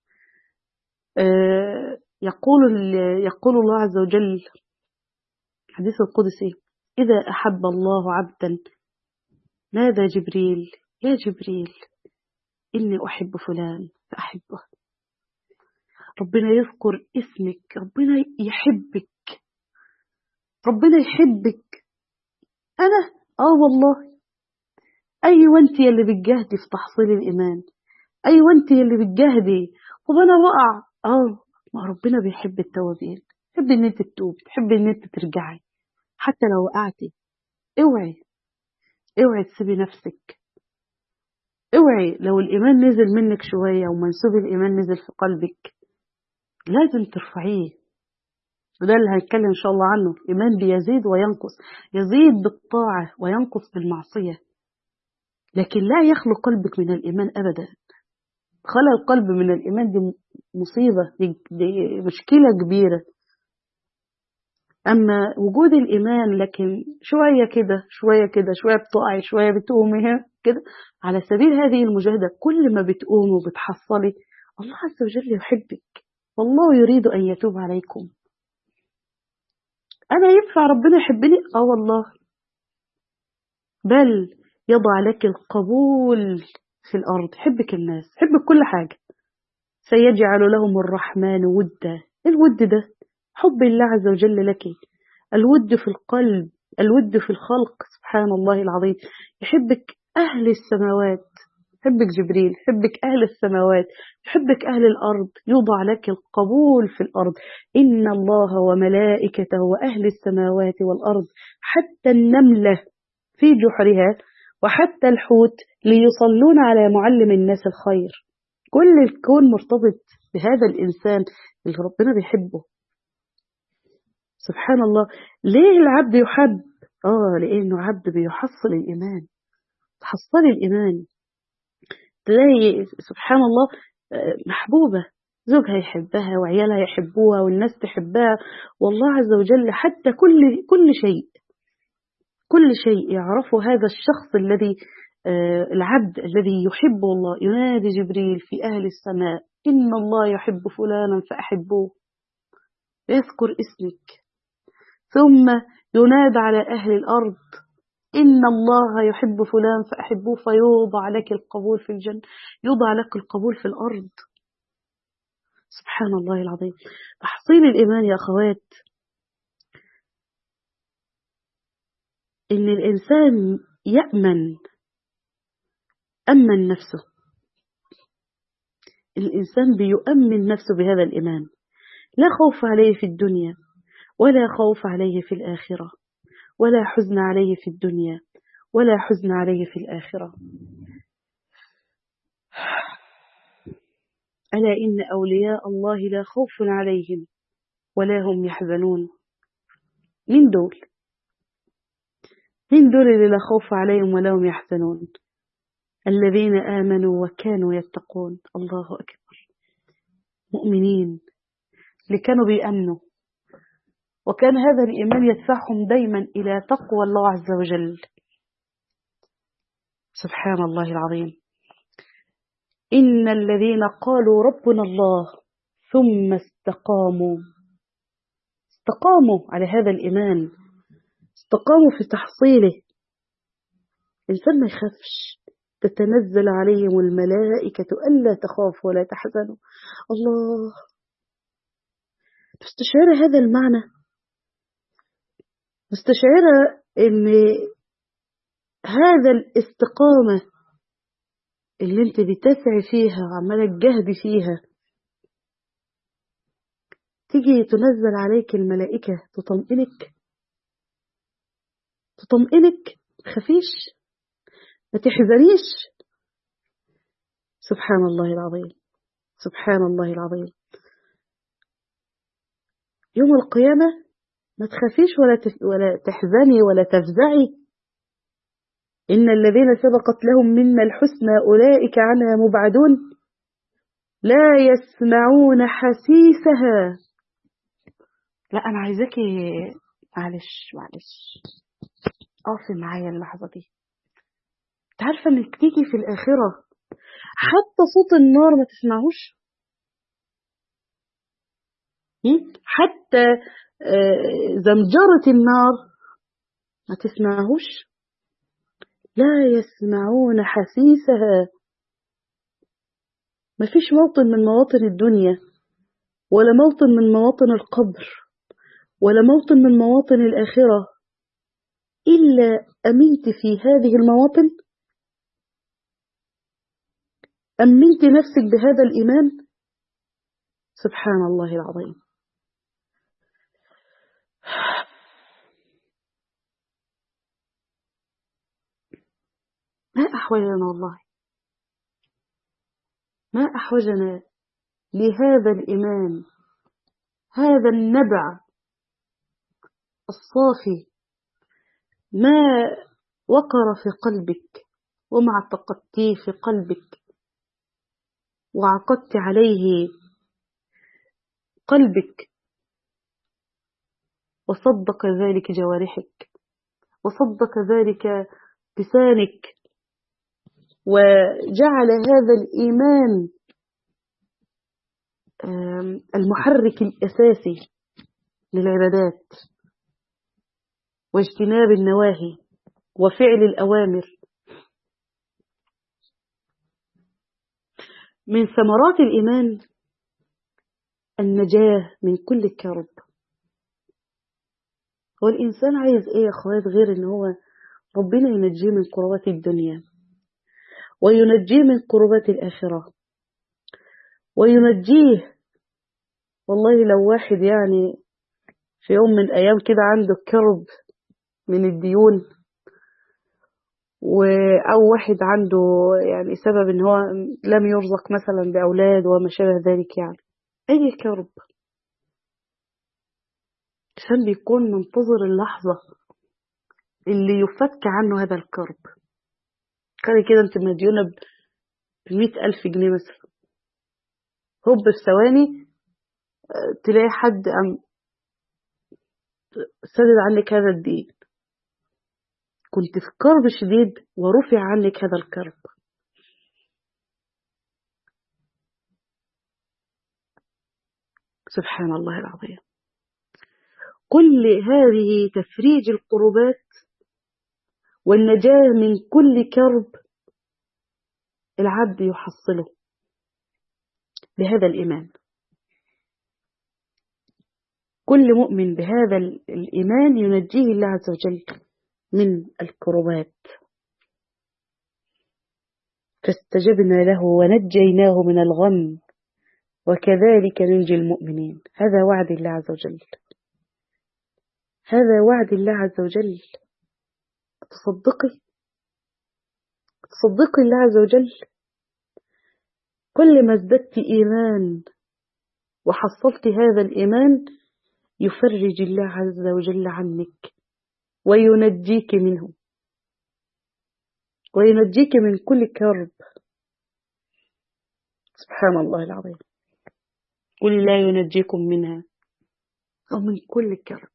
آه يقول يقول الله عز وجل الحديث القدسي: إذا أحب الله عبدا نادى جبريل: يا جبريل إني أحب فلان فأحبه. ربنا يذكر اسمك، ربنا يحبك، ربنا يحبك. أنا آه والله، أيوة أنت يلي بتجاهدي في تحصيل الإيمان، أيوة أنت يلي بتجاهدي. طب أنا وقع، آه ما ربنا بيحب التوابين، يحب إن أنت تتوب، يحب إن أنت ترجعي حتى لو وقعتي. اوعي اوعي تسيبي نفسك، اوعي لو الإيمان نزل منك شوية ومنسوب الإيمان نزل في قلبك لازم ترفعيه. وده اللي هنتكلم إن شاء الله عنه. الإيمان بيزيد وينقص، يزيد بالطاعة وينقص بالمعصية، لكن لا يخلو قلبك من الإيمان أبدا. خلى القلب من الإيمان دي مصيبة، دي, دي مشكلة كبيرة. أما وجود الإيمان لكن شوية كده شوية كده، شوية بتقعي شوية بتقومي كده، على سبيل هذه المجاهدة كل ما بتقومي وبتحصلي الله عز وجل يحبك، والله يريد أن يتوب عليكم. أنا ينفع ربنا يحبني؟ آه والله، بل يضع لك القبول في الأرض، حبك الناس، حبك كل حاجة. سيجعل لهم الرحمن ودا. الود ده حب الله عز وجل لك، الود في القلب، الود في الخلق. سبحان الله العظيم، يحبك أهل السماوات، يحبك جبريل، يحبك أهل السماوات، يحبك أهل الأرض. يوضع لك القبول في الأرض. إن الله وملائكته وأهل السماوات والأرض حتى النملة في جحرها وحتى الحوت ليصلون على معلم الناس الخير. كل الكون مرتبط بهذا الإنسان اللي ربنا بيحبه. سبحان الله. ليه العبد يحب؟ آه لأنه عبد بيحصل الإيمان. تحصل الإيمان تلاقي سبحان الله محبوبة، زوجها يحبها وعيالها يحبوها والناس تحبها، والله عز وجل حتى كل كل شيء كل شيء يعرفه هذا الشخص الذي آه العبد الذي يحب الله. ينادي جبريل في أهل السماء: إن الله يحب فلانا فأحبوه، يذكر اسمك. ثم ينادى على أهل الأرض: إن الله يحب فلان فأحبوه، فيوضع لك القبول في الجنة، يوضع لك القبول في الأرض. سبحان الله العظيم. تحصيل الإيمان يا أخوات إن الإنسان يأمن أمن نفسه. الإنسان بيؤمن نفسه بهذا الإيمان، لا خوف عليه في الدنيا ولا خوف عليه في الآخرة، ولا حزن عليه في الدنيا ولا حزن عليه في الآخرة. ألا إن أولياء الله لا خوف عليهم ولا هم يحزنون. من دول من دول اللي لا خوف عليهم ولا هم يحزنون؟ الذين آمنوا وكانوا يتقون. الله أكبر. مؤمنين اللي كانوا بيأمنوا، وكان هذا الإيمان يدفعهم دايما إلى تقوى الله عز وجل. سبحان الله العظيم. إن الذين قالوا ربنا الله ثم استقاموا استقاموا على هذا الإيمان، استقاموا في تحصيله. إنسان ما يخافش، تتنزل عليهم الملائكة ألا تخافوا ولا تحزنوا. الله، مستشعرة هذا المعنى؟ مستشعرة إن هذا الاستقامة اللي انت بتسعي فيها وعمالة تجهدي فيها تيجي تنزل عليك الملائكة تطمئنك تطمئنك تخافيش، ما تحزنيش. سبحان الله العظيم. سبحان الله العظيم. يوم القيامة ما تخافيش ولا ولا تحزني ولا تفزعي. إن الذين سبقت لهم منا الحسنى أولئك عنها مبعدون. لا يسمعون حسيسها. لا أنا عايزاكي، معلش معلش اقفي معايا اللحظة دي. انت عارفة انك تيجي في الآخرة حتى صوت النار ما تسمعوش، حتى زمجرة النار ما تسمعوش. لا يسمعون حسيسها. ما فيش موطن من مواطن الدنيا، ولا موطن من مواطن القبر، ولا موطن من مواطن الآخرة إلا أمنت في هذه المواطن، أمنت نفسك بهذا الإيمان. سبحان الله العظيم. ما أحوجنا والله، ما أحوجنا لهذا الإيمان، هذا النبع الصافي، ما وقر في قلبك وما اعتقدتيه في قلبك وعقدت عليه قلبك، وصدق ذلك جوارحك، وصدق ذلك لسانك، وجعل هذا الإيمان المحرك الأساسي للعبادات واجتناب النواهي وفعل الأوامر. من ثمرات الإيمان النجاة من كل كرب. هو الإنسان عايز إيه يا أخوات غير إن هو ربنا ينجيه من كربات الدنيا، وينجيه من كربات الآخرة، وينجيه. والله لو واحد يعني في يوم من الأيام كده عنده كرب من الديون، أو واحد عنده يعني سبب إن هو لم يرزق مثلا بأولاد وما شابه ذلك، يعني أي كرب، عشان بيكون منتظر اللحظة اللي يفك عنه هذا الكرب. خلي كده انت مديونة بمئة ألف جنيه مثلا، هوب في ثواني تلاقي حد أم سدد عنك هذا الدين، كنت في كرب شديد ورفع عنك هذا الكرب. سبحان الله العظيم. كل هذه تفريج القربات والنجاة من كل كرب العبد يحصله بهذا الإيمان. كل مؤمن بهذا الإيمان ينجيه الله عز وجل من الكربات. فاستجبنا له ونجيناه من الغم وكذلك ننجي المؤمنين. هذا وعد الله عز وجل، هذا وعد الله عز وجل. تصدقي تصدقي الله عز وجل. كل ما ازددت إيمان وحصلت هذا الإيمان يفرج الله عز وجل عنك وينجيك منه، وينجيك من كل كرب. سبحان الله العظيم. قل لا ينجيكم منها أو من كل كرب.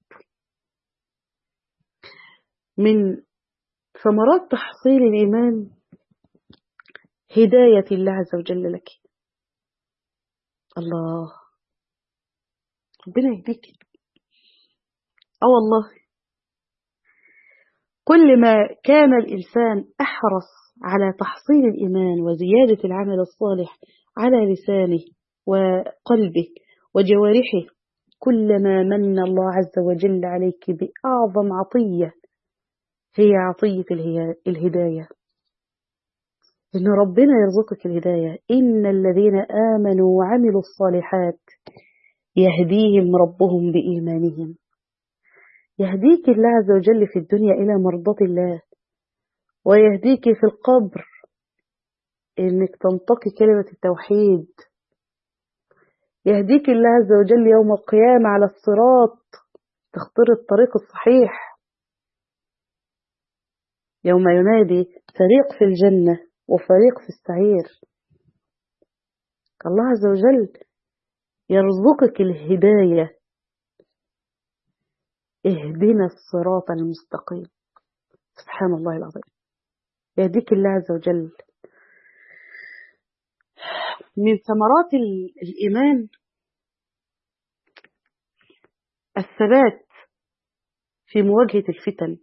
من ثمرات تحصيل الإيمان هداية الله عز وجل لك. الله، ربنا يهديك. اه والله، كل ما كان الإنسان أحرص على تحصيل الإيمان وزيادة العمل الصالح على لسانه وقلبه وجوارحه، كلما من الله عز وجل عليك بأعظم عطية هي عطية الهداية. إن ربنا يرزقك الهداية. إن الذين آمنوا وعملوا الصالحات يهديهم ربهم بإيمانهم. يهديك الله عز وجل في الدنيا إلى مرضاة الله، ويهديك في القبر إنك تنطقي كلمة التوحيد. يهديك الله عز وجل يوم القيامة على الصراط، تختار الطريق الصحيح يوم ينادي فريق في الجنة وفريق في السعير. الله عز وجل يرزقك الهداية. اهدنا الصراط المستقيم. سبحان الله العظيم، يهديك الله عز وجل. من ثمرات الإيمان الثبات في مواجهة الفتن.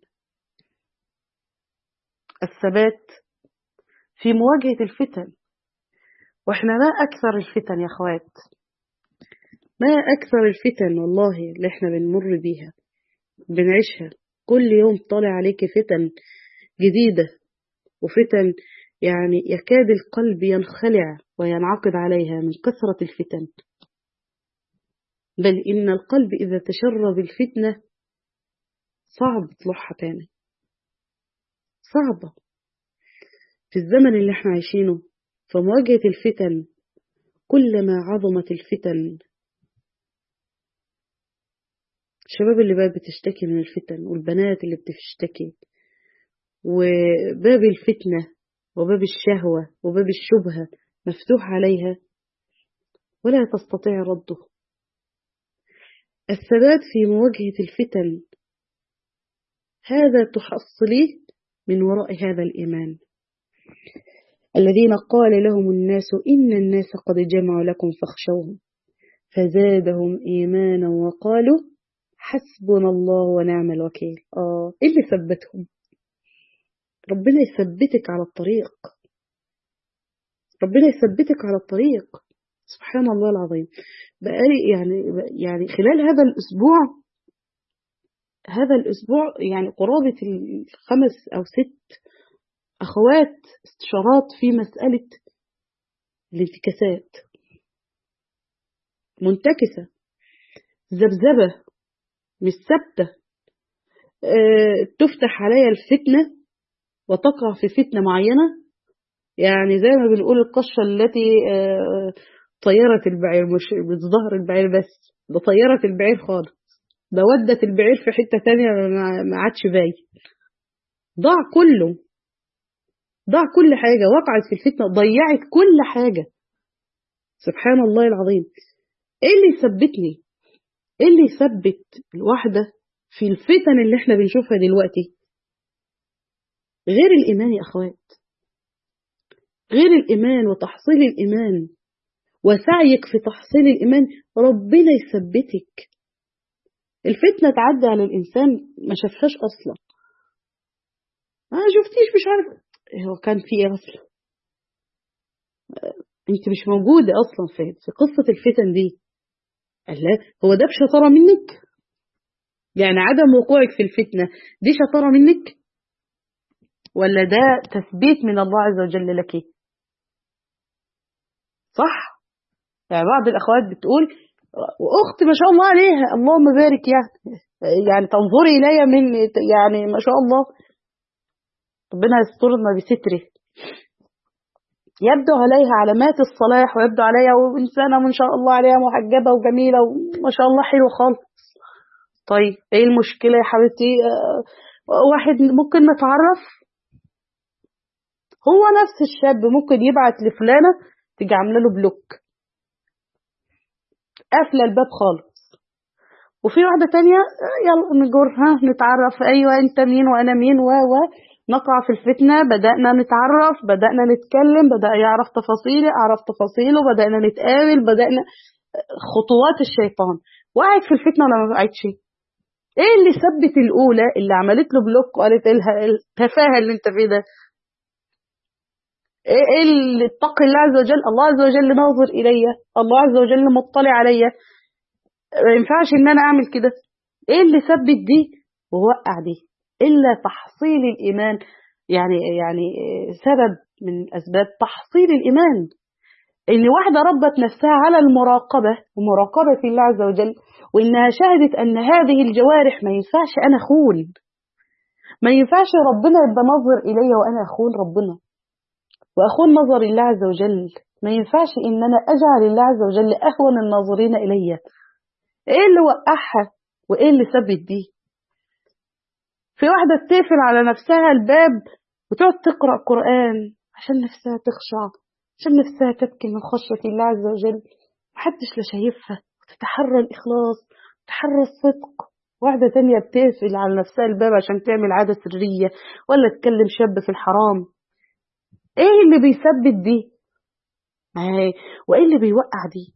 الثبات في مواجهة الفتن. واحنا ما أكثر الفتن يا أخوات، ما أكثر الفتن والله اللي احنا بنمر بيها بنعيشها كل يوم. طالع عليك فتن جديدة، وفتن يعني يكاد القلب ينخلع وينعقد عليها من كثرة الفتن. بل إن القلب إذا تشرب الفتنة صعب تطلعها تاني، صعبة. في الزمن اللي احنا عايشينه فمواجهة الفتن كلما عظمت الفتن. الشباب اللي بقى بتشتكي من الفتن، والبنات اللي بتشتكي، وباب الفتنة وباب الشهوة وباب الشبهة مفتوح عليها ولا تستطيع رده. الثبات في مواجهة الفتن هذا تحصليه من وراء هذا الإيمان. الذين قال لهم الناس إن الناس قد جمعوا لكم فاخشوهم فزادهم إيمانا وقالوا حسبنا الله ونعم الوكيل. آه إيه اللي ثبتهم؟ ربنا يثبتك على الطريق، ربنا يثبتك على الطريق. سبحان الله العظيم. بقالي يعني يعني خلال هذا الأسبوع هذا الأسبوع يعني قرابة الخمس أو ست أخوات استشارات في مسألة الانتكاسات. منتكسة، ذبذبة، مش ثابتة. أه تفتح عليها الفتنة وتقع في فتنة معينة. يعني زي ما بنقول القشة التي أه طيرت البعير، مش بظهر البعير بس، ده طيرت البعير خالص، ده ودت البعير في حتة تانية ما عادش باين. ضاع كله، ضاع كل حاجة، وقعت في الفتنة، ضيعت كل حاجة. سبحان الله العظيم. ايه اللي يثبتني؟ ايه اللي يثبت الواحدة في الفتن اللي احنا بنشوفها دلوقتي؟ غير الإيمان يا أخوات، غير الإيمان وتحصيل الإيمان وسعيك في تحصيل الإيمان. ربنا يثبتك. الفتنة تعدي على الإنسان ما شافهاش أصلا، ما شفتيش، مش عارف هو كان في ايه أصلا، انت مش موجودة أصلا في, في قصة الفتن دي. الله، هو ده بشطارة منك؟ يعني عدم وقوعك في الفتنة دي شطارة منك، ولا ده تثبيت من الله عز وجل لك؟ صح؟ يعني بعض الأخوات بتقول وأخت ما شاء الله عليها اللهم بارك، يعني يعني تنظري إلي من يعني ما شاء الله، ربنا يسترنا بستره، يبدو عليها علامات الصلاح ويبدو عليها وإنسانة ما شاء الله عليها محجبة وجميلة وما شاء الله حلوة خالص. طيب ايه المشكلة يا حبيبتي؟ آه واحد ممكن نتعرف، هو نفس الشاب ممكن يبعت لفلانة تيجي عامله له بلوك، قافله الباب خالص. وفي واحدة تانية يلا نجرها نتعرف، ايوه انت مين وانا مين، و و نقع في الفتنة، بدأنا نتعرف، بدأنا نتكلم، بدأ يعرف تفاصيلي، اعرف تفاصيله، بدأنا نتقابل، بدأنا خطوات الشيطان. وقعت في الفتنة ولا ما وقعتش؟ ايه اللي ثبت الاولى اللي عملت له بلوك وقالت لها التفاهه اللي انت فيه ده؟ ايه اللي اتقي الله عز وجل؟ الله عز وجل ناظر الي، الله عز وجل مطلع عليا، ما ينفعش ان انا اعمل كده. ايه اللي ثبت دي ووقع دي؟ الا تحصيل الايمان. يعني يعني سبب من اسباب تحصيل الايمان ان واحده ربت نفسها على المراقبه ومراقبه الله عز وجل، وانها شهدت ان هذه الجوارح ما ينفعش انا اخون، ما ينفعش ربنا يبقى ناظر الي وانا اخون ربنا واخون نظر الله عز وجل، ما ينفعش ان انا اجعل الله عز وجل اهون الناظرين الي. ايه اللي وقعها وايه اللي ثبت دي؟ في واحده تقفل على نفسها الباب وتقعد تقرا قران عشان نفسها تخشع، عشان نفسها تبكي من خشية الله عز وجل، محدش لا شايفها، وتتحرى الإخلاص، تتحرى الصدق. واحدة تانية بتقفل على نفسها الباب عشان تعمل عادة سرية، ولا تكلم شاب في الحرام. ايه اللي بيثبت دي؟ وايه اللي بيوقع دي؟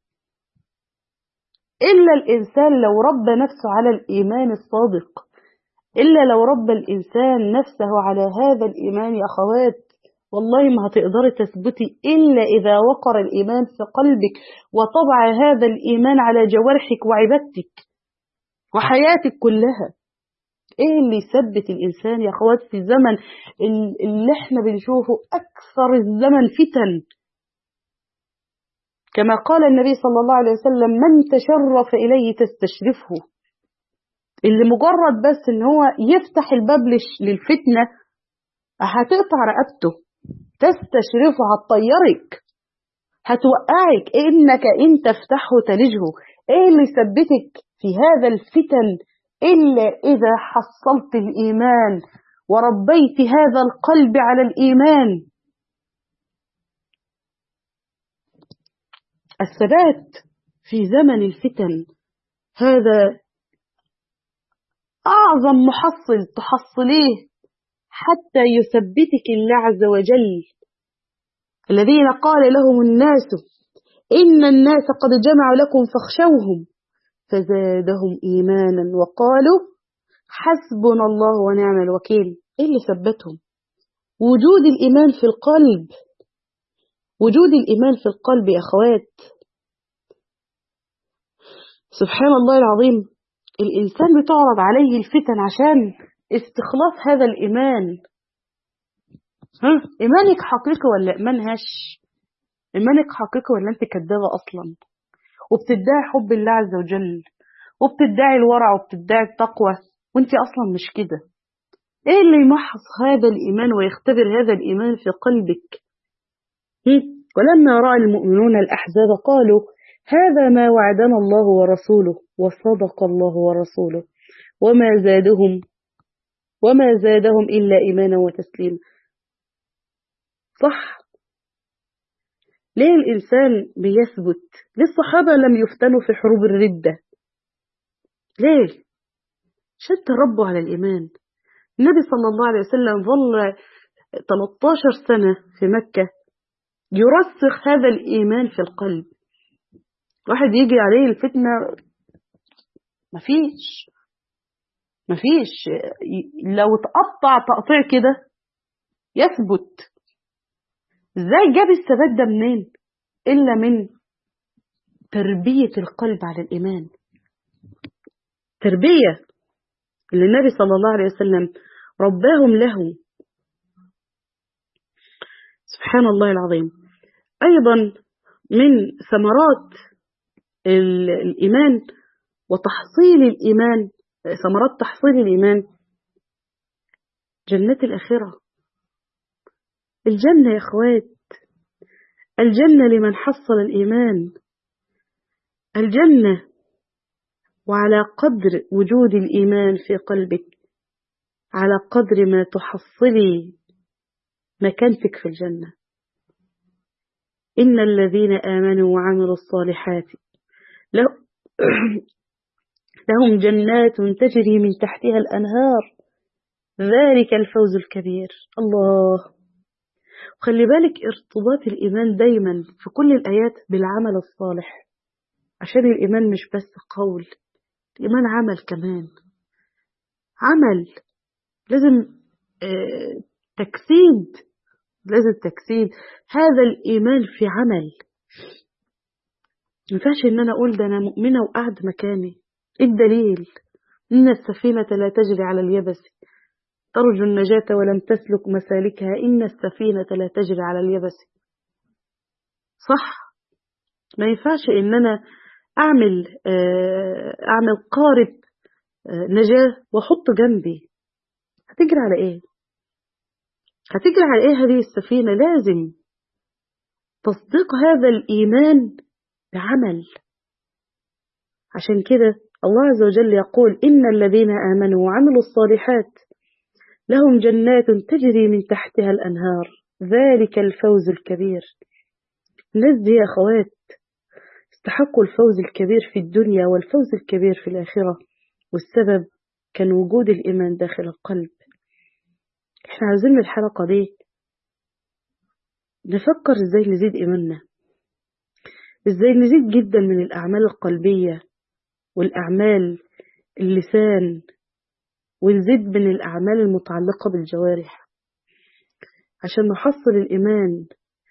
إلا الإنسان لو ربى نفسه على الإيمان الصادق، إلا لو ربى الإنسان نفسه على هذا الإيمان يا أخوات، والله ما هتقدري تثبتي إلا إذا وقر الإيمان في قلبك وطبع هذا الإيمان على جوارحك وعبادتك وحياتك كلها. إيه اللي يثبت الإنسان يا أخوات في زمن اللي احنا بنشوفه أكثر الزمن فتن؟ كما قال النبي صلى الله عليه وسلم: من تشرف إليه تستشرفه. اللي مجرد بس إن هو يفتح الباب للفتنة هتقطع رقبته، تستشرفه، هتطيرك، هتوقعك. إنك إن تفتحه تلجه. إيه اللي يثبتك في هذا الفتن إلا إذا حصلت الإيمان وربيت هذا القلب على الإيمان. الثبات في زمن الفتن هذا أعظم محصل تحصليه حتى يثبتك الله عز وجل. الذين قال لهم الناس إن الناس قد جمعوا لكم فاخشوهم فزادهم إيمانا وقالوا حسبنا الله ونعم الوكيل. إيه اللي ثبتهم؟ وجود الإيمان في القلب، وجود الإيمان في القلب يا أخوات. سبحان الله العظيم، الإنسان بتعرض عليه الفتن عشان استخلاص هذا الإيمان. ها؟ إيمانك حقيقي ولا إيمان هش؟ إيمانك حقيقي ولا أنت كدابة أصلا وبتدعي حب الله عز وجل وبتدعي الورع وبتدعي التقوى وأنت أصلا مش كده؟ إيه اللي يمحص هذا الإيمان ويختبر هذا الإيمان في قلبك؟ ولما رأى المؤمنون الأحزاب قالوا هذا ما وعدنا الله ورسوله وصدق الله ورسوله وما زادهم وما زادهم إلا إيمانا وتسليما. صح؟ ليه الإنسان بيثبت؟ ليه الصحابة لم يفتنوا في حروب الردة؟ ليه؟ عشان تربوا على الإيمان. النبي صلى الله عليه وسلم ظل ثلاثة عشر سنة في مكة يرسخ هذا الإيمان في القلب. واحد يجي عليه الفتنة مفيش مفيش لو تقطع تقطيع كده يثبت. ازاي جاب الثبات ده منين؟ إلا من تربية القلب على الإيمان. تربية اللي النبي صلى الله عليه وسلم رباهم له. سبحان الله العظيم. أيضا من ثمرات الإيمان وتحصيل الإيمان، ثمرات تحصيل الإيمان جنات الآخرة. الجنة يا أخوات، الجنة لمن حصل الإيمان. الجنة وعلى قدر وجود الإيمان في قلبك على قدر ما تحصلي مكانتك في الجنة. إن الذين آمنوا وعملوا الصالحات لهم جنات تجري من تحتها الأنهار ذلك الفوز الكبير. الله. خلي بالك ارتباط الإيمان دايما في كل الآيات بالعمل الصالح، عشان الإيمان مش بس قول، الإيمان عمل كمان. عمل لازم اه تجسيد، لازم تجسيد هذا الإيمان في عمل. ما ينفعش إن أنا أقول ده أنا مؤمنة وقعد مكاني. إيه الدليل؟ إن السفينة لا تجري على اليبس ترجو النجاة ولم تسلك مسالكها إن السفينة لا تجري على اليبس. صح؟ ما ينفعش إن أنا أعمل أعمل قارب نجاة وأحط جنبي. هتجري على إيه؟ هتجري على إيه هذه السفينة؟ لازم تصديق هذا الإيمان بعمل. عشان كده الله عز وجل يقول إن الذين آمنوا وعملوا الصالحات لهم جنات تجري من تحتها الأنهار ذلك الفوز الكبير. الناس دي يا أخوات استحقوا الفوز الكبير في الدنيا والفوز الكبير في الآخرة، والسبب كان وجود الإيمان داخل القلب. احنا عاوزين من الحلقة دي نفكر ازاي نزيد إيماننا، ازاي نزيد جدا من الأعمال القلبية والأعمال اللسان، ونزيد من الأعمال المتعلقة بالجوارح عشان نحصل الإيمان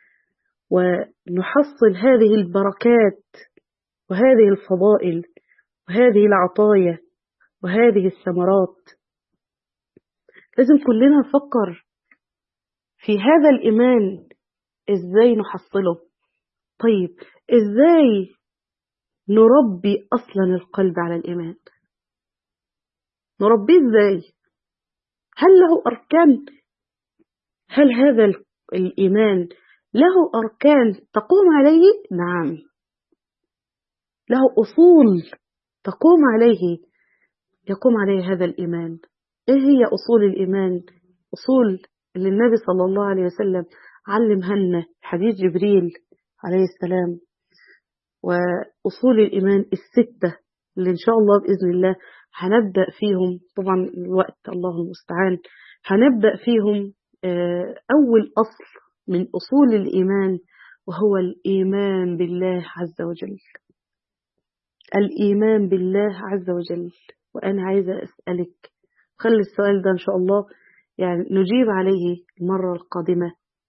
ونحصل هذه البركات وهذه الفضائل وهذه العطايا وهذه الثمرات. لازم كلنا نفكر في هذا الإيمان ازاي نحصله. طيب ازاي نربي أصلا القلب على الإيمان؟ نربيه ازاي؟ هل له أركان؟ هل هذا الإيمان له أركان تقوم عليه؟ نعم، له أصول تقوم عليه يقوم عليه هذا الإيمان. إيه هي أصول الإيمان؟ أصول اللي النبي صلى الله عليه وسلم علمها لنا حديث جبريل عليه السلام، وأصول الإيمان الستة اللي إن شاء الله بإذن الله هنبدأ فيهم. طبعا الوقت الله المستعان. هنبدأ فيهم أول أصل من أصول الإيمان، وهو الإيمان بالله عز وجل. الإيمان بالله عز وجل. وأنا عايزة أسألك، خلي السؤال ده إن شاء الله يعني نجيب عليه المرة القادمة.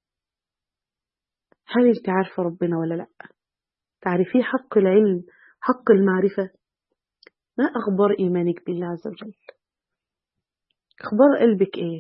هل أنت عارفة ربنا ولا لأ؟ تعرفيه حق العلم، حق المعرفة؟ ما أخبار إيمانك بالله عز وجل؟ أخبار قلبك إيه؟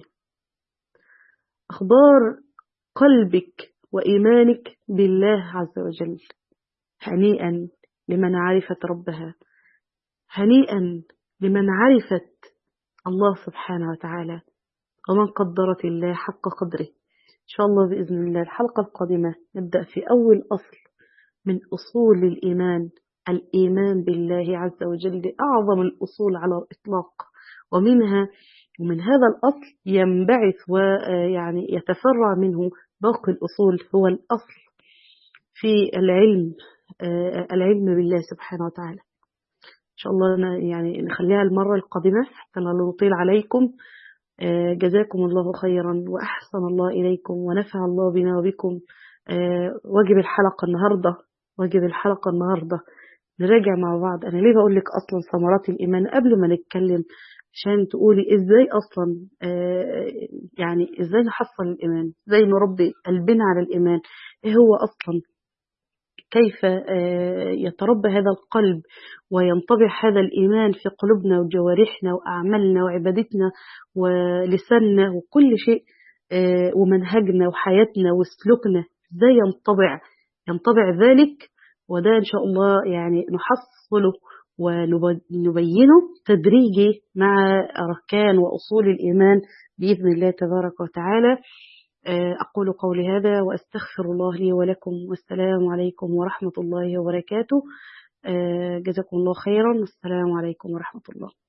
أخبار قلبك وإيمانك بالله عز وجل؟ هنيئا لمن عرفت ربها، هنيئا لمن عرفت الله سبحانه وتعالى، ومن قدرت الله حق قدره. إن شاء الله بإذن الله الحلقة القادمة نبدأ في أول أصل من أصول الإيمان، الإيمان بالله عز وجل، أعظم الأصول على الإطلاق. ومنها ومن هذا الأصل ينبعث ويعني يتفرع منه باقي الأصول. هو الأصل في العلم، العلم بالله سبحانه وتعالى. إن شاء الله يعني نخليها المرة القادمة حتى لا نطيل عليكم. جزاكم الله خيرا وأحسن الله إليكم ونفع الله بنا وبكم. واجب الحلقة النهاردة واجب الحلقة النهاردة نراجع مع بعض. أنا ليه بقول لك أصلا ثمرات الإيمان قبل ما نتكلم، عشان تقولي إزاي أصلا يعني إزاي نحصل الإيمان، إزاي نربي قلبنا على الإيمان، إيه هو أصلا، كيف يتربى هذا القلب وينطبع هذا الإيمان في قلوبنا وجوارحنا وأعمالنا وعبادتنا ولساننا وكل شيء، ومنهجنا وحياتنا وسلوكنا، ازاي ينطبع ينطبع ذلك. وده إن شاء الله يعني نحصله ونبينه تدريجي مع أركان وأصول الإيمان بإذن الله تبارك وتعالى. أقول قولي هذا وأستغفر الله لي ولكم، والسلام عليكم ورحمة الله وبركاته. جزاكم الله خيرا، والسلام عليكم ورحمة الله.